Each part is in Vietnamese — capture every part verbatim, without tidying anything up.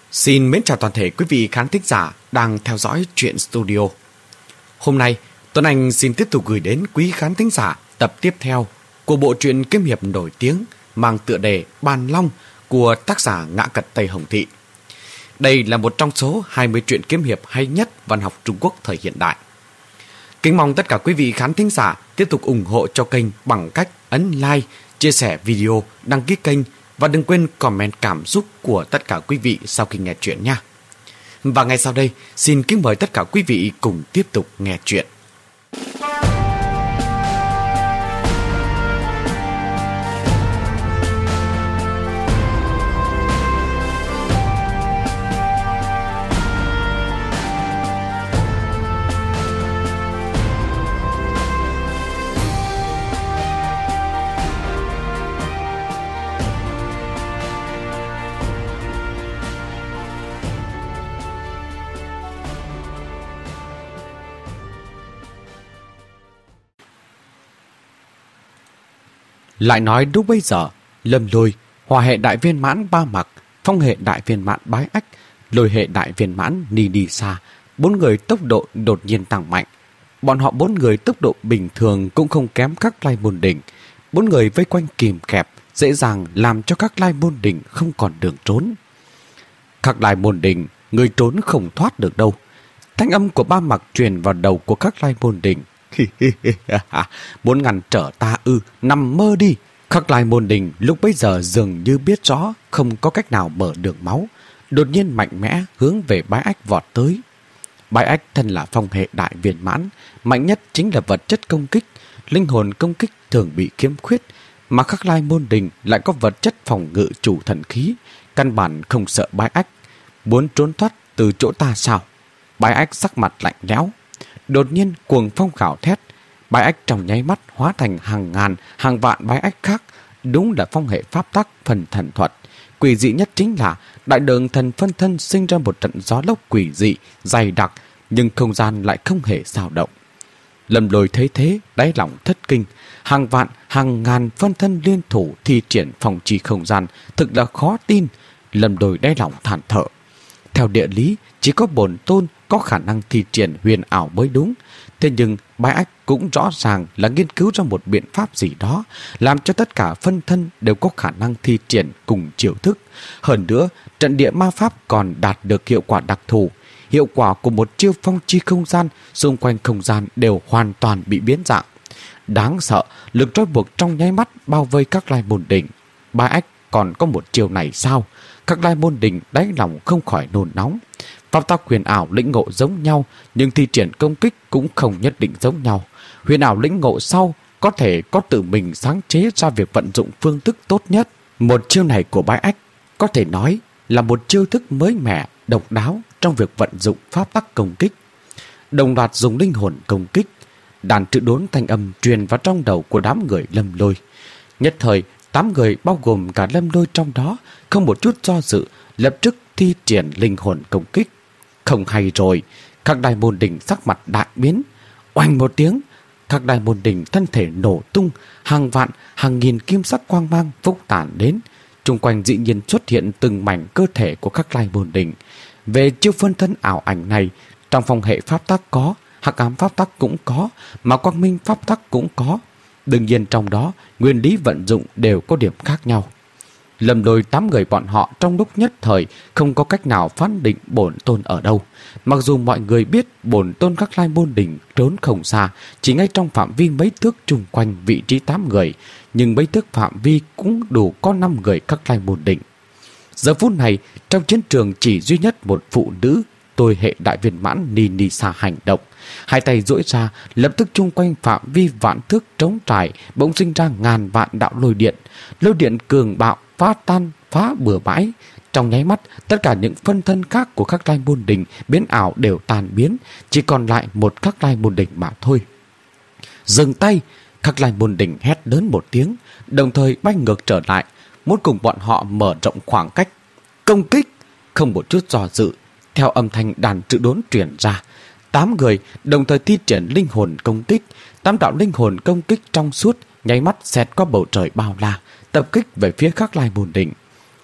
Xin mến chào toàn thể quý vị khán thính giả đang theo dõi Truyện Studio. Hôm nay, Tuấn Anh xin tiếp tục gửi đến quý khán thính giả tập tiếp theo của bộ truyện kiếm hiệp nổi tiếng mang tựa đề Bàn Long của tác giả Ngã Cật Tây Hồng Thị. Đây là một trong số hai mươi truyện kiếm hiệp hay nhất văn học Trung Quốc thời hiện đại. Kính mong tất cả quý vị khán thính giả tiếp tục ủng hộ cho kênh bằng cách ấn like, chia sẻ video, đăng ký kênh và đừng quên comment cảm xúc của tất cả quý vị sau khi nghe chuyện nha. Và ngay sau đây, xin kính mời tất cả quý vị cùng tiếp tục nghe chuyện. Lại nói lúc bây giờ, Lâm Lôi, Hỏa hệ đại viên mãn Ba Mặc, Phong hệ đại viên mãn Bái Ách, Lôi hệ đại viên mãn Ni Đi Sa, bốn người tốc độ đột nhiên tăng mạnh. Bọn họ bốn người tốc độ bình thường cũng không kém các lai môn đỉnh. Bốn người vây quanh kìm kẹp, dễ dàng làm cho các lai môn đỉnh không còn đường trốn. Các lai môn đỉnh, người trốn không thoát được đâu. Thanh âm của Ba Mặc truyền vào đầu của các lai môn đỉnh. Muốn ngăn trở ta ư, nằm mơ đi. Khắc Lai môn đình lúc bấy giờ dường như biết rõ không có cách nào mở đường máu, đột nhiên mạnh mẽ hướng về Bái Ách vọt tới. Bái Ách thân là phong hệ đại viên mãn, mạnh nhất chính là vật chất công kích, linh hồn công kích thường bị khiếm khuyết, mà Khắc Lai môn đình lại có vật chất phòng ngự chủ thần khí, căn bản không sợ Bái Ách. Muốn trốn thoát từ chỗ ta sao? Bái Ách sắc mặt lạnh lẽo. Đột nhiên cuồng phong gào thét, Bái Ách trong nháy mắt hóa thành hàng ngàn, hàng vạn Bái Ách khác. Đúng là phong hệ pháp tắc phần thần thuật. Quỷ dị nhất chính là đại đường thần phân thân sinh ra một trận gió lốc quỷ dị, dày đặc, nhưng không gian lại không hề dao động. Lâm Lôi thấy thế, đáy lòng thất kinh. Hàng vạn, hàng ngàn phân thân liên thủ thi triển phòng trì không gian, thực là khó tin. Lâm Lôi đáy lòng thản thở. Theo địa lý, chỉ có bổn tôn có khả năng thi triển huyền ảo mới đúng. Thế nhưng Bái Ách cũng rõ ràng là nghiên cứu ra một biện pháp gì đó, làm cho tất cả phân thân đều có khả năng thi triển cùng chiêu thức. Hơn nữa, trận địa ma pháp còn đạt được hiệu quả đặc thù. Hiệu quả của một chiêu phong chi không gian, xung quanh không gian đều hoàn toàn bị biến dạng. Đáng sợ, lực trói buộc trong nháy mắt bao vây các lai môn đỉnh. Bái Ách còn có một chiêu này sao? Các lai môn đỉnh đáy lòng không khỏi nôn nóng. Pháp tắc huyền ảo lĩnh ngộ giống nhau, nhưng thi triển công kích cũng không nhất định giống nhau. Huyền ảo lĩnh ngộ sau có thể có tự mình sáng chế ra việc vận dụng phương thức tốt nhất. Một chiêu này của Bái Ách có thể nói là một chiêu thức mới mẻ, độc đáo trong việc vận dụng pháp tắc công kích. Đồng loạt dùng linh hồn công kích, đàn chữ đốn thanh âm truyền vào trong đầu của đám người Lâm Lôi. Nhất thời, tám người bao gồm cả Lâm Lôi trong đó không một chút do dự, lập tức thi triển linh hồn công kích. Không hay rồi, các đại môn đỉnh sắc mặt đại biến. Oanh một tiếng, các đại môn đỉnh thân thể nổ tung, hàng vạn, hàng nghìn kim sắc quang mang phúc tản đến. Trung quanh dĩ nhiên xuất hiện từng mảnh cơ thể của các đại môn đỉnh. Về chiêu phân thân ảo ảnh này, trong phong hệ pháp tắc có, hắc ám pháp tắc cũng có, mà quang minh pháp tắc cũng có. Đương nhiên trong đó, nguyên lý vận dụng đều có điểm khác nhau. Lâm Lôi tám người bọn họ trong lúc nhất thời không có cách nào phán định bổn tôn ở đâu. Mặc dù mọi người biết bổn tôn các lai môn đỉnh trốn không xa, chỉ ngay trong phạm vi mấy thước chung quanh vị trí tám người, nhưng mấy thước phạm vi cũng đủ có năm người các lai môn đỉnh. Giờ phút này, trong chiến trường chỉ duy nhất một phụ nữ, tôi hệ đại viên mãn Ni Đi Sa hành động. Hai tay duỗi ra, lập tức chung quanh phạm vi vạn thước trống trải, bỗng sinh ra ngàn vạn đạo lôi điện. Lôi điện cường bạo, phá tan, phá bừa bãi. Trong nháy mắt, tất cả những phân thân khác của các lai môn đỉnh biến ảo đều tàn biến, chỉ còn lại một các lai môn đỉnh mà thôi. Dừng tay, các lai môn đỉnh hét lớn một tiếng, đồng thời bay ngược trở lại, muốn cùng bọn họ mở rộng khoảng cách. Công kích, không một chút do dự, theo âm thanh đàn chữ đốn truyền ra. Tám người đồng thời thi triển linh hồn công kích. Tám đạo linh hồn công kích trong suốt nháy mắt xẹt qua bầu trời bao la, tập kích về phía các lai môn đỉnh.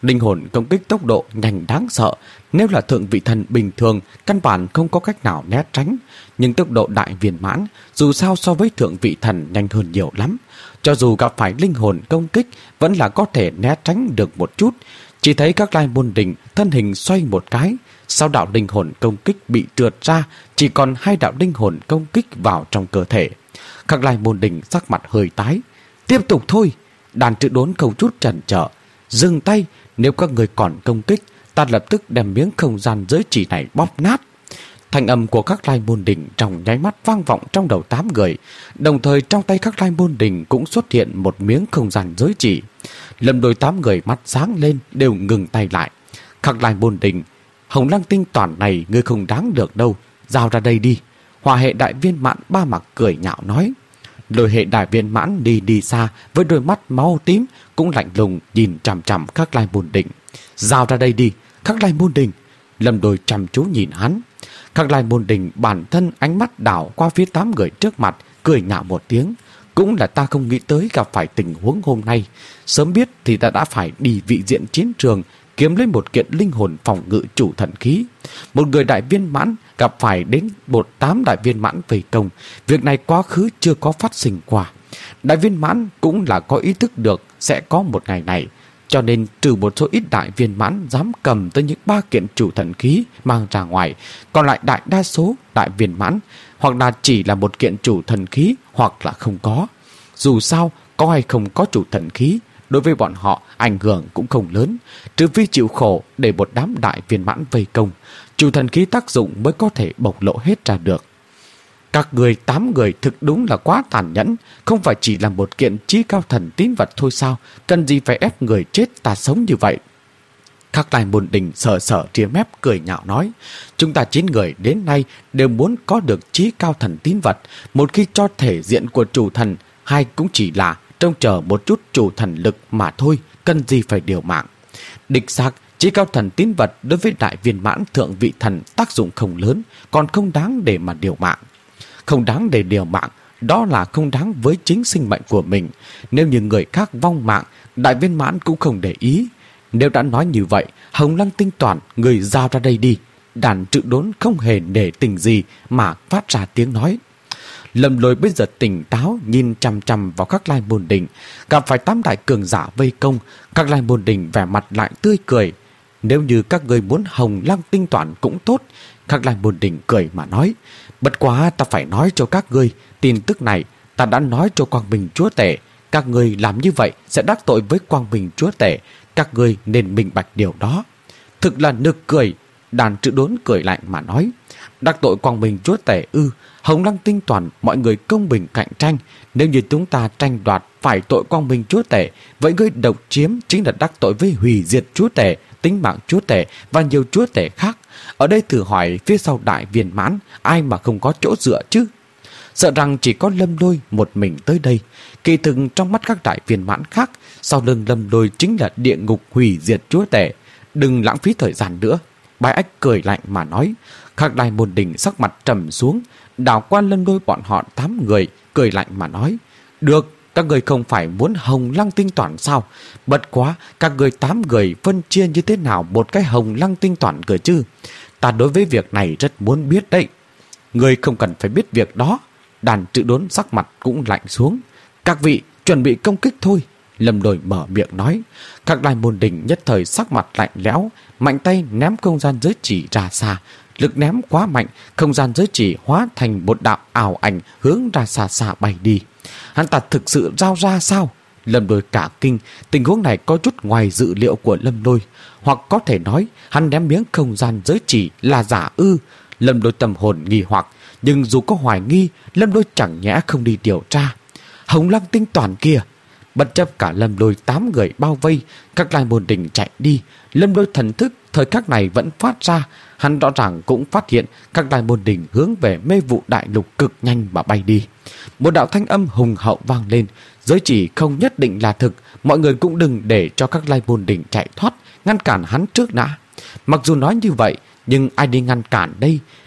Linh hồn công kích tốc độ nhanh đáng sợ, nếu là thượng vị thần bình thường căn bản không có cách nào né tránh, nhưng tốc độ đại viên mãn dù sao so với thượng vị thần nhanh hơn nhiều lắm. Cho dù gặp phải linh hồn công kích vẫn là có thể né tránh được một chút. Chỉ thấy các lai môn đình thân hình xoay một cái, sau đạo linh hồn công kích bị trượt ra, chỉ còn hai đạo linh hồn công kích vào trong cơ thể. Các lai môn đình sắc mặt hơi tái. Tiếp tục thôi. Đàn chữ đốn không chút chần chờ. Dừng tay, nếu các người còn công kích, ta lập tức đem miếng không gian giới chỉ này bóp nát. Thanh âm của các lai môn đình trong nháy mắt vang vọng trong đầu tám người, đồng thời trong tay các lai môn đình cũng xuất hiện một miếng không gian giới chỉ. Lâm Lôi tám người mắt sáng lên đều ngừng tay lại. Các lai môn đình, hồng lăng tinh toàn này ngươi không đáng được đâu, giao ra đây đi. Hỏa hệ đại viên mãn ba mặc cười nhạo nói. Lôi hệ đại viên mãn đi đi xa với đôi mắt máu tím cũng lạnh lùng nhìn chằm chằm các lai môn đình. Giao ra đây đi, các lai môn đình. Lâm Lôi chăm chú nhìn hắn. Các lai môn đình bản thân ánh mắt đảo qua phía tám người trước mặt, cười nhạo một tiếng. Cũng là ta không nghĩ tới gặp phải tình huống hôm nay. Sớm biết thì ta đã phải đi vị diện chiến trường kiếm lấy một kiện linh hồn phòng ngự chủ thần khí. Một người đại viên mãn gặp phải đến một tám đại viên mãn vây công. Việc này quá khứ chưa có phát sinh qua. Đại viên mãn cũng là có ý thức được sẽ có một ngày này. Cho nên trừ một số ít đại viên mãn dám cầm tới những ba kiện chủ thần khí mang ra ngoài, còn lại đại đa số đại viên mãn hoặc là chỉ là một kiện chủ thần khí hoặc là không có. Dù sao, có hay không có chủ thần khí, đối với bọn họ ảnh hưởng cũng không lớn, trừ phi chịu khổ để một đám đại viên mãn vây công, chủ thần khí tác dụng mới có thể bộc lộ hết ra được. Các người tám người thực đúng là quá tàn nhẫn, không phải chỉ là một kiện chí cao thần tín vật thôi sao, cần gì phải ép người chết ta sống như vậy. Các lai môn đình sờ sờ ria mép cười nhạo nói, chúng ta chín người đến nay đều muốn có được chí cao thần tín vật, một khi cho thể diện của chủ thần, hay cũng chỉ là trông chờ một chút chủ thần lực mà thôi, cần gì phải điều mạng. Đích xác, chí cao thần tín vật đối với đại viên mãn thượng vị thần tác dụng không lớn, còn không đáng để mà điều mạng. Không đáng để điều mạng, đó là không đáng với chính sinh mệnh của mình. Nếu như người khác vong mạng, đại viên mãn cũng không để ý. Nếu đã nói như vậy, hồng lăng tinh toàn, người giao ra đây đi. Đàn trự đốn không hề nể tình gì mà phát ra tiếng nói. Lâm Lôi bây giờ tỉnh táo nhìn chằm chằm vào các lai môn đình, gặp phải tám đại cường giả vây công, các lai môn đình vẻ mặt lại tươi cười. Nếu như các người muốn hồng lăng tinh toàn cũng tốt. Các lai môn đình cười mà nói, bất quá ta phải nói cho các ngươi, tin tức này ta đã nói cho Quang Minh Chúa Tể. Các ngươi làm như vậy sẽ đắc tội với Quang Minh Chúa Tể, các ngươi nên minh bạch điều đó. Thực là nực cười. Đàn trự đốn cười lạnh mà nói, đắc tội Quang Minh Chúa Tể ư? Hồng lăng tinh toàn mọi người công bình cạnh tranh, nếu như chúng ta tranh đoạt phải tội Quang Minh Chúa Tể, vậy ngươi độc chiếm chính là đắc tội với hủy diệt Chúa Tể, tính mạng Chúa Tể và nhiều Chúa Tể khác. Ở đây thử hỏi phía sau đại viên mãn ai mà không có chỗ dựa chứ? Sợ rằng chỉ có Lâm Lôi một mình tới đây. Kỳ thực trong mắt các đại viên mãn khác, sau lưng Lâm Lôi chính là địa ngục hủy diệt Chúa Tể. Đừng lãng phí thời gian nữa. Bái Ách cười lạnh mà nói. Các đại môn đình sắc mặt trầm xuống, đảo qua Lâm Lôi bọn họ tám người, cười lạnh mà nói, được, các người không phải muốn hồng lăng tinh toàn sao? Bất quá, các người tám người phân chia như thế nào một cái hồng lăng tinh toàn cơ chứ? Ta đối với việc này rất muốn biết đấy. Người không cần phải biết việc đó. Đàn trự đốn sắc mặt cũng lạnh xuống. Các vị chuẩn bị công kích thôi. Lâm Lôi mở miệng nói. Các lai môn đình nhất thời sắc mặt lạnh lẽo, mạnh tay ném không gian giới chỉ ra xa. Lực ném quá mạnh, không gian giới chỉ hóa thành một đạo ảo ảnh hướng ra xa xa bay đi. Hắn ta thực sự giao ra sao? Lâm Lôi cả kinh, tình huống này có chút ngoài dự liệu của Lâm Lôi. Hoặc có thể nói, hắn ném miếng không gian giới chỉ là giả ư. Lâm Lôi tâm hồn nghi hoặc, nhưng dù có hoài nghi, Lâm Lôi chẳng nhẽ không đi điều tra. Hồng lăng tinh toàn kia! Bất chấp cả Lâm Lôi tám người bao vây, các lai môn đình chạy đi. Lâm Lôi thần thức thời khắc này vẫn phát ra. Hắn rõ ràng cũng phát hiện các lai môn đình hướng về mê vụ đại lục cực nhanh mà bay đi. Một đạo thanh âm hùng hậu vang lên. Giới chỉ không nhất định là thực, mọi người cũng đừng để cho các lai môn đình chạy thoát, ngăn cản hắn trước đã. Mặc dù nói như vậy, nhưng ai đi ngăn cản đây?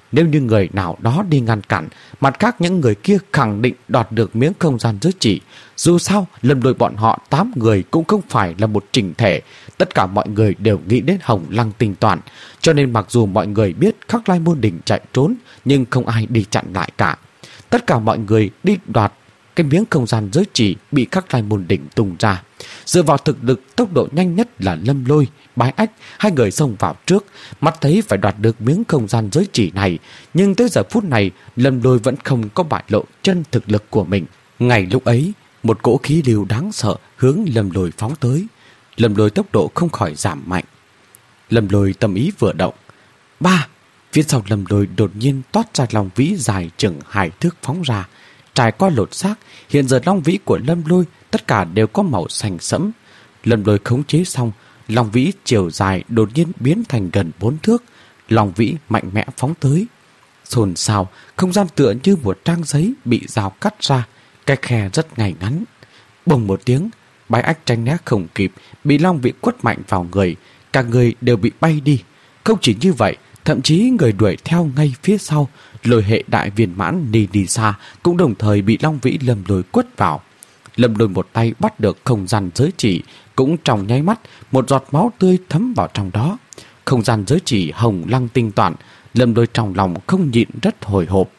Nếu như người nào đó đi ngăn cản, mặt khác những người kia khẳng định đoạt được miếng không gian giới chỉ. Dù sao, Lâm Lôi bọn họ tám người cũng không phải là một chỉnh thể. Tất cả mọi người đều nghĩ đến Hồng Lăng Tinh Toàn. Cho nên mặc dù mọi người biết Khắc Lai Môn Đình chạy trốn, nhưng không ai đi chặn lại cả. Tất cả mọi người đi đoạt cái miếng không gian giới chỉ bị Khắc Lai Môn Đình tung ra. Dựa vào thực lực, tốc độ nhanh nhất là Lâm Lôi, Bái Ách, hai người xông vào trước, mắt thấy phải đoạt được miếng không gian giới chỉ này. Nhưng tới giờ phút này, Lâm Lôi vẫn không có bại lộ chân thực lực của mình. Ngay lúc ấy, một cỗ khí lưu đáng sợ hướng Lâm Lôi phóng tới. Lâm Lôi tốc độ không khỏi giảm mạnh. Lâm Lôi tâm ý vừa động. Ba! Phía sau Lâm Lôi đột nhiên toát ra long vĩ dài chừng hai thước phóng ra. Trải qua lột xác, hiện giờ long vĩ của Lâm Lôi tất cả đều có màu xanh sẫm. Lâm Lôi khống chế xong, long vĩ chiều dài đột nhiên biến thành gần bốn thước. Long vĩ mạnh mẽ phóng tới. Xôn xao, không gian tựa như một trang giấy bị dao cắt ra, cái khe rất ngay ngắn. Bùng một tiếng, Bái Ách tranh né không kịp, bị long vĩ quất mạnh vào người, cả người đều bị bay đi. Không chỉ như vậy, thậm chí người đuổi theo ngay phía sau, Lôi hệ đại viên mãn Ni Đi Sa cũng đồng thời bị long vĩ Lâm Lôi quất vào. Lâm Lôi một tay bắt được không gian giới chỉ, cũng trong nháy mắt một giọt máu tươi thấm vào trong đó. Không gian giới chỉ Hồng Lăng Tinh Toàn, Lâm Lôi trong lòng không nhịn rất hồi hộp.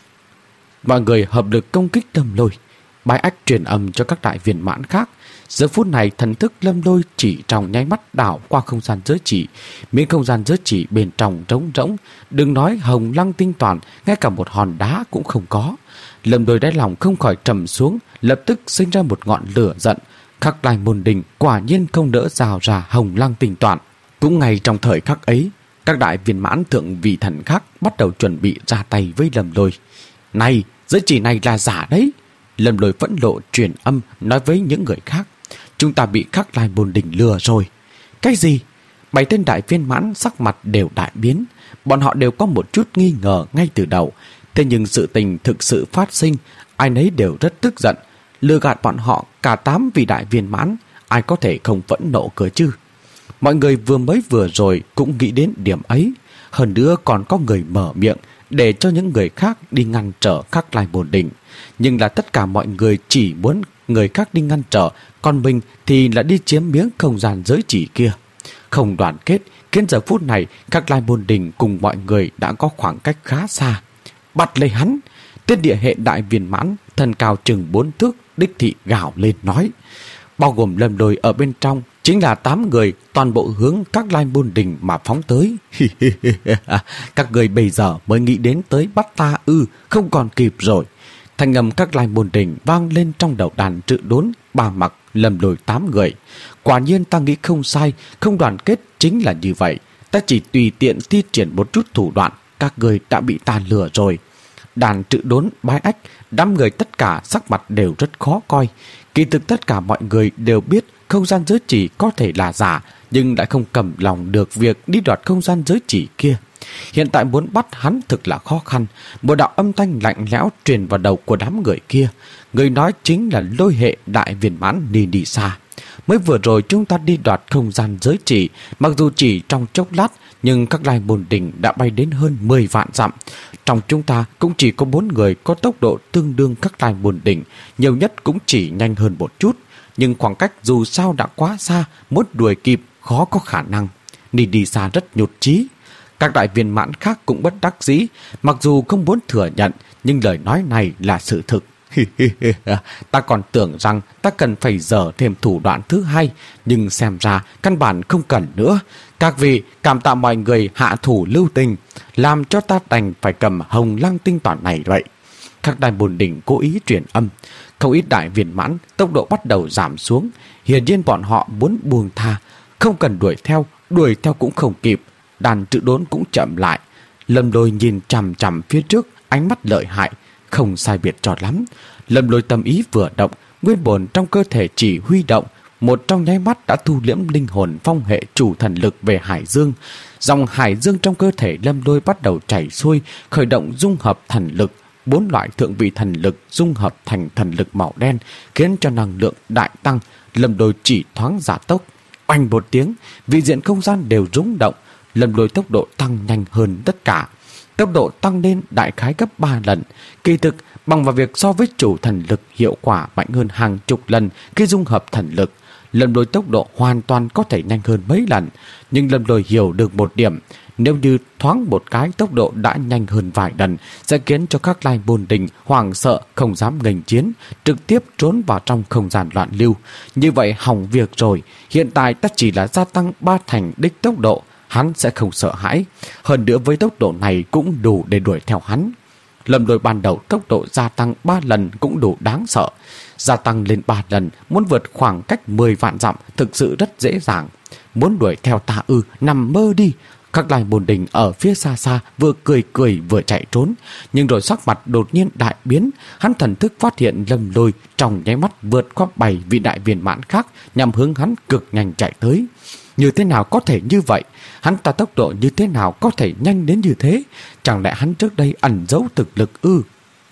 Mọi người hợp lực công kích Lâm Lôi. Bái Ách truyền âm cho các đại viên mãn khác. Giờ phút này thần thức Lâm Lôi chỉ trong nháy mắt đảo qua không gian giới chỉ. Miếng không gian giới chỉ bên trong trống rỗng, đừng nói Hồng Lăng Tinh Toàn, ngay cả một hòn đá cũng không có. Lâm Lôi đáy lòng không khỏi trầm xuống, lập tức sinh ra một ngọn lửa giận. Khắc Lai Môn Đình quả nhiên không đỡ rào ra Hồng Lăng Tinh Toàn. Cũng ngay trong thời khắc ấy, các đại viên mãn thượng vị thần khác bắt đầu chuẩn bị ra tay với Lâm Lôi. Này, giới chỉ này là giả đấy. Lâm Lôi phẫn nộ truyền âm nói với những người khác. Chúng ta bị Khắc Lai Môn Đình lừa rồi. Cái gì? Bảy tên đại viên mãn sắc mặt đều đại biến. Bọn họ đều có một chút nghi ngờ ngay từ đầu. Thế nhưng sự tình thực sự phát sinh, ai nấy đều rất tức giận. Lừa gạt bọn họ cả tám vị đại viên mãn, ai có thể không phẫn nộ cơ chứ? Mọi người vừa mới vừa rồi cũng nghĩ đến điểm ấy. Hơn nữa còn có người mở miệng để cho những người khác đi ngăn trở Khắc Lai Môn Đình. Nhưng là tất cả mọi người chỉ muốn người khác đi ngăn trở, còn mình thì là đi chiếm miếng không gian giới chỉ kia. Không đoàn kết, khiến giờ phút này Khắc Lai Môn Đình cùng mọi người đã có khoảng cách khá xa. Bắt lấy hắn! Tiết địa hệ đại viên mãn, thân cao chừng bốn thước, đích thị gào lên nói. Bao gồm Lâm Lôi ở bên trong, chính là tám người, toàn bộ hướng Khắc Lai Môn Đình mà phóng tới. Các người bây giờ mới nghĩ đến tới bắt ta ư, không còn kịp rồi. Thanh âm Khắc Lai Môn Đình vang lên trong đầu đàn Trự Đốn, Ba Mặc, Lâm Lôi tám người. Quả nhiên ta nghĩ không sai, không đoàn kết chính là như vậy. Ta chỉ tùy tiện thi triển một chút thủ đoạn, các người đã bị ta lừa rồi. Đàn Trự Đốn, Bái Ách, đám người tất cả sắc mặt đều rất khó coi. Kỳ thực tất cả mọi người đều biết không gian giới chỉ có thể là giả, nhưng lại không cầm lòng được việc đi đoạt không gian giới chỉ kia. Hiện tại muốn bắt hắn thực là khó khăn. Một đạo âm thanh lạnh lẽo truyền vào đầu của đám người kia. Người nói chính là Lôi hệ đại viên mãn Ni Đi Sa. Mới vừa rồi chúng ta đi đoạt không gian giới chỉ, mặc dù chỉ trong chốc lát, nhưng Khắc Lai Môn Đình đã bay đến hơn mười vạn dặm. Trong chúng ta cũng chỉ có bốn người có tốc độ tương đương Khắc Lai Môn Đình, nhiều nhất cũng chỉ nhanh hơn một chút. Nhưng khoảng cách dù sao đã quá xa, muốn đuổi kịp khó có khả năng. Ni Đi Sa rất nhụt chí. Các đại viên mãn khác cũng bất đắc dĩ, mặc dù không muốn thừa nhận, nhưng lời nói này là sự thực. Ta còn tưởng rằng ta cần phải dở thêm thủ đoạn thứ hai, nhưng xem ra căn bản không cần nữa. Các vị cảm tạ mọi người hạ thủ lưu tình, làm cho ta đành phải cầm Hồng Lăng Tinh Toàn này vậy. Các đại Môn Đình cố ý truyền âm. Không ít đại viên mãn tốc độ bắt đầu giảm xuống. Hiển nhiên bọn họ muốn buông tha, không cần đuổi theo, đuổi theo cũng không kịp. Đàn Trự Đốn cũng chậm lại. Lâm Lôi nhìn chằm chằm phía trước, ánh mắt lợi hại, không sai biệt cho lắm. Lâm Lôi tâm ý vừa động, nguyên bổn trong cơ thể chỉ huy động, một trong nháy mắt đã thu liễm linh hồn phong hệ chủ thần lực về Hải Dương. Dòng Hải Dương trong cơ thể Lâm Lôi bắt đầu chảy xuôi, khởi động dung hợp thần lực. Bốn loại thượng vị thần lực dung hợp thành thần lực màu đen, khiến cho năng lượng đại tăng. Lâm Lôi chỉ thoáng giả tốc, oanh một tiếng, vị diện không gian đều rung động. Lâm Lôi tốc độ tăng nhanh hơn tất cả. tốc độ tăng lên đại khái gấp ba lần. Kỳ thực, bằng vào việc so với chủ thần lực hiệu quả mạnh hơn hàng chục lần khi dung hợp thần lực, Lâm Lôi tốc độ hoàn toàn có thể nhanh hơn mấy lần. Nhưng Lâm Lôi hiểu được một điểm, nếu như thoáng một cái tốc độ đã nhanh hơn vài lần sẽ khiến cho các lai môn đình hoảng sợ không dám nghênh chiến, trực tiếp trốn vào trong không gian loạn lưu. Như vậy hỏng việc rồi. Hiện tại ta chỉ là gia tăng ba thành đích tốc độ, hắn sẽ không sợ hãi. Hơn nữa với tốc độ này cũng đủ để đuổi theo hắn. Lâm Lôi ban đầu tốc độ gia tăng ba lần cũng đủ đáng sợ. Gia tăng lên ba lần, muốn vượt khoảng cách mười vạn dặm thực sự rất dễ dàng. Muốn đuổi theo ta ư, nằm mơ đi. Các lai môn đình ở phía xa xa vừa cười cười vừa chạy trốn, nhưng rồi sắc mặt đột nhiên đại biến. Hắn thần thức phát hiện Lâm Lôi trong nháy mắt vượt qua bảy vị đại viên mãn khác nhằm hướng hắn cực nhanh chạy tới. Như thế nào có thể như vậy? Hắn ta tốc độ như thế nào có thể nhanh đến như thế? Chẳng lẽ hắn trước đây ẩn giấu thực lực ư?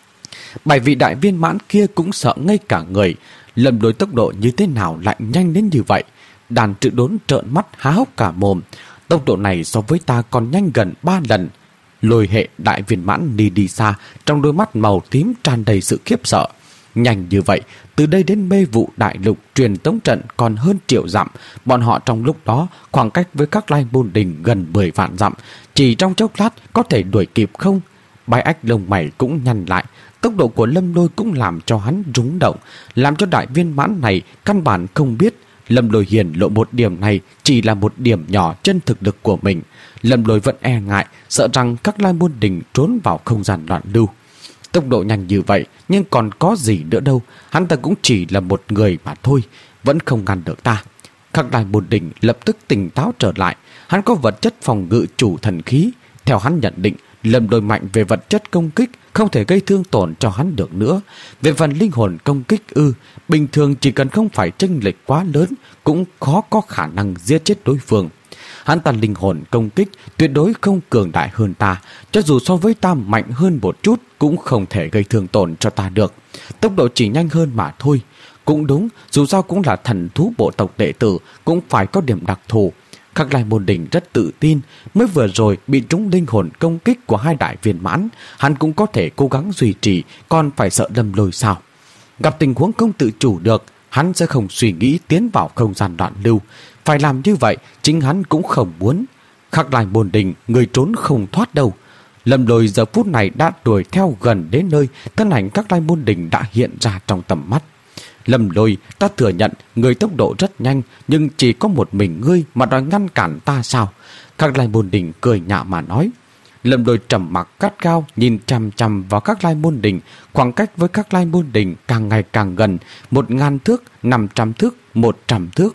Bảy vị đại viên mãn kia cũng sợ ngây cả người. Lâm Lôi tốc độ như thế nào lại nhanh đến như vậy? Đàn trự đốn trợn mắt há hốc cả mồm. Tốc độ này so với ta còn nhanh gần ba lần. Lôi hệ đại viên mãn đi đi xa, trong đôi mắt màu tím tràn đầy sự khiếp sợ. Nhanh như vậy, từ đây đến mê vụ đại lục truyền tống trận còn hơn triệu dặm. Bọn họ trong lúc đó khoảng cách với các lai môn đình gần mười vạn dặm. Chỉ trong chốc lát có thể đuổi kịp không? Bái Ách lông mày cũng nhăn lại. Tốc độ của Lâm Lôi cũng làm cho hắn rúng động, làm cho đại viên mãn này căn bản không biết Lâm Lôi hiển lộ một điểm này chỉ là một điểm nhỏ trên thực lực của mình. Lâm Lôi vẫn e ngại, sợ rằng các lai môn đình trốn vào không gian loạn lưu. Tốc độ nhanh như vậy nhưng còn có gì nữa đâu, hắn ta cũng chỉ là một người mà thôi, vẫn không ngăn được ta. Các lai môn đình lập tức tỉnh táo trở lại. Hắn có vật chất phòng ngự chủ thần khí. Theo hắn nhận định, Lâm Lôi mạnh về vật chất công kích, không thể gây thương tổn cho hắn được nữa. Về phần linh hồn công kích ư, bình thường chỉ cần không phải chênh lệch quá lớn cũng khó có khả năng giết chết đối phương. Hắn ta linh hồn công kích tuyệt đối không cường đại hơn ta, cho dù so với ta mạnh hơn một chút cũng không thể gây thương tổn cho ta được. Tốc độ chỉ nhanh hơn mà thôi. Cũng đúng, dù sao cũng là thần thú bộ tộc đệ tử, cũng phải có điểm đặc thù. Các lai môn đình rất tự tin, mới vừa rồi bị trúng linh hồn công kích của hai đại viên mãn, hắn cũng có thể cố gắng duy trì, còn phải sợ Lâm Lôi sao? Gặp tình huống không tự chủ được, hắn sẽ không suy nghĩ tiến vào không gian loạn lưu. Phải làm như vậy, chính hắn cũng không muốn. Các lai môn đình, người trốn không thoát đâu. Lâm Lôi giờ phút này đã đuổi theo gần đến nơi, thân ảnh các lai môn đình đã hiện ra trong tầm mắt. Lâm Lôi, ta thừa nhận người tốc độ rất nhanh, nhưng chỉ có một mình ngươi mà đòi ngăn cản ta sao? Các lai môn đình cười nhạo mà nói. Lâm Lôi trầm mặc cắt cao, nhìn chằm chằm vào các lai môn đình. Khoảng cách với các lai môn đình càng ngày càng gần, một ngàn thước, năm trăm thước, một trăm thước.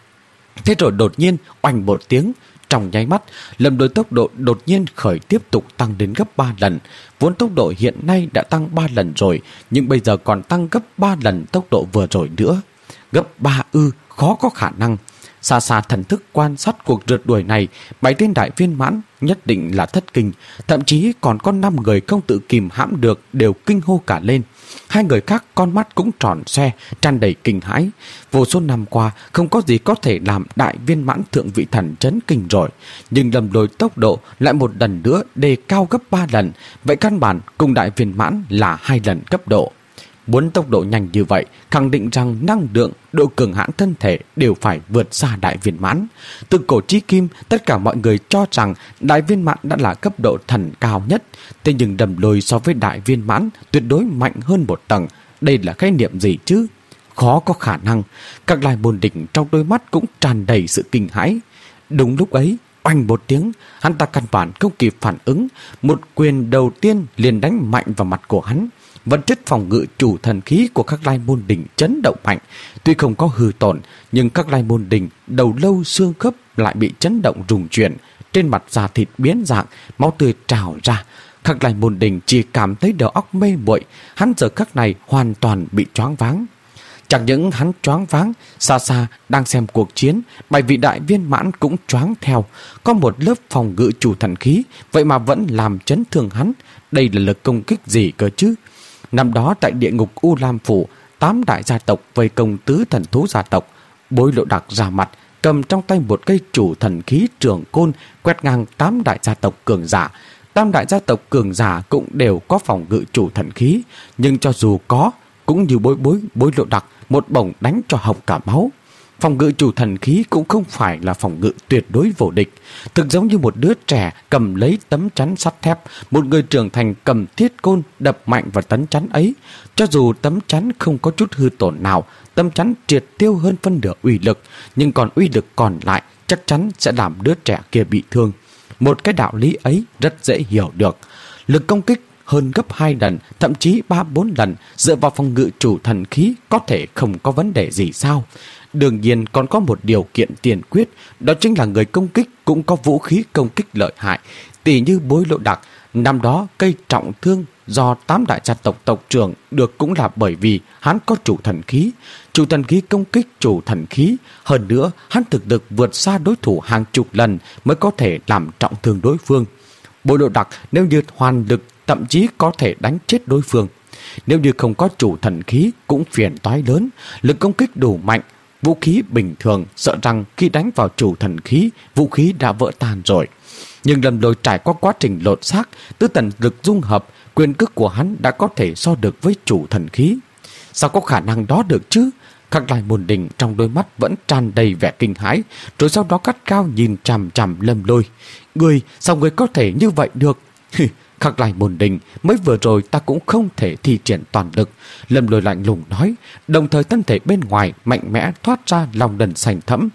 Thế rồi đột nhiên oanh một tiếng. Trong nháy mắt, Lâm Lôi tốc độ đột nhiên khởi tiếp tục tăng đến gấp ba lần. Vốn tốc độ hiện nay đã tăng ba lần rồi, nhưng bây giờ còn tăng gấp ba lần tốc độ vừa rồi nữa. Gấp ba ư, khó có khả năng. Xa xa thần thức quan sát cuộc rượt đuổi này, bảy tên đại viên mãn nhất định là thất kinh. Thậm chí còn có năm người không tự kìm hãm được đều kinh hô cả lên. Hai người khác con mắt cũng tròn xoe, tràn đầy kinh hãi. Vô số năm qua không có gì có thể làm đại viên mãn thượng vị thần chấn kinh rồi, nhưng Lâm Lôi tốc độ lại một lần nữa đề cao gấp ba lần. Vậy căn bản cùng đại viên mãn là hai lần cấp độ. Muốn tốc độ nhanh như vậy, khẳng định rằng năng lượng, độ cường hãn thân thể đều phải vượt xa đại viên mãn. Từ cổ chí kim, tất cả mọi người cho rằng đại viên mãn đã là cấp độ thần cao nhất. Thế nhưng Lâm Lôi so với đại viên mãn tuyệt đối mạnh hơn một tầng. Đây là khái niệm gì chứ? Khó có khả năng. Các lai môn đình trong đôi mắt cũng tràn đầy sự kinh hãi. Đúng lúc ấy, oanh một tiếng, hắn ta căn bản không kịp phản ứng. Một quyền đầu tiên liền đánh mạnh vào mặt của hắn. Vật chất phòng ngự chủ thần khí của các lai môn đình chấn động mạnh. Tuy không có hư tổn, nhưng các lai môn đình đầu lâu xương khớp lại bị chấn động rung chuyển. Trên mặt da thịt biến dạng, máu tươi trào ra. Các lai môn đình chỉ cảm thấy đầu óc mê muội. Hắn giờ khắc này hoàn toàn bị choáng váng. Chẳng những hắn choáng váng, xa xa đang xem cuộc chiến, bảy vị đại viên mãn cũng choáng theo. Có một lớp phòng ngự chủ thần khí, vậy mà vẫn làm chấn thương hắn. Đây là lực công kích gì cơ chứ? Năm đó tại địa ngục U Lam Phủ, tám đại gia tộc vây công tứ thần thú gia tộc. Bối Lộ Đặc ra mặt, cầm trong tay một cây chủ thần khí trường côn, quét ngang tám đại gia tộc cường giả. tam đại gia tộc cường giả cũng đều có phòng ngự chủ thần khí, nhưng cho dù có, cũng như Bối Bối, Bối Lộ Đặc một bổng đánh cho hộc cả máu. Phòng ngự chủ thần khí cũng không phải là phòng ngự tuyệt đối vô địch, thực giống như một đứa trẻ cầm lấy tấm chắn sắt thép, một người trưởng thành cầm thiết côn đập mạnh vào tấm chắn ấy. Cho dù tấm chắn không có chút hư tổn nào, tấm chắn triệt tiêu hơn phân nửa uy lực, nhưng còn uy lực còn lại chắc chắn sẽ làm đứa trẻ kia bị thương. Một cái đạo lý ấy rất dễ hiểu được. Lực công kích hơn gấp hai lần, thậm chí ba bốn lần, dựa vào phòng ngự chủ thần khí có thể không có vấn đề gì sao? Đương nhiên còn có một điều kiện tiền quyết, đó chính là người công kích cũng có vũ khí công kích lợi hại. Tỷ như Bối Lộ Đặc, năm đó cây trọng thương do tám đại gia tộc tộc trưởng được cũng là bởi vì hắn có chủ thần khí. Chủ thần khí công kích chủ thần khí, hơn nữa hắn thực lực vượt xa đối thủ hàng chục lần mới có thể làm trọng thương đối phương. Bối Lộ Đặc nếu như hoàn lực thậm chí có thể đánh chết đối phương. Nếu như không có chủ thần khí cũng phiền toái lớn, lực công kích đủ mạnh. Vũ khí bình thường sợ rằng khi đánh vào chủ thần khí, vũ khí đã vỡ tan rồi. Nhưng Lâm Lôi trải qua quá trình lột xác, tứ thần lực dung hợp, quyền cước của hắn đã có thể so được với chủ thần khí. Sao có khả năng đó được chứ? Khắc Lai Môn Đình trong đôi mắt vẫn tràn đầy vẻ kinh hãi, rồi sau đó cắt cao nhìn chằm chằm Lâm Lôi. Người, sao người có thể như vậy được? Khắc Lai Môn Đình, mới vừa rồi ta cũng không thể thi triển toàn lực. Lâm Lôi lạnh lùng nói, đồng thời thân thể bên ngoài mạnh mẽ thoát ra lòng đần xanh thẫm.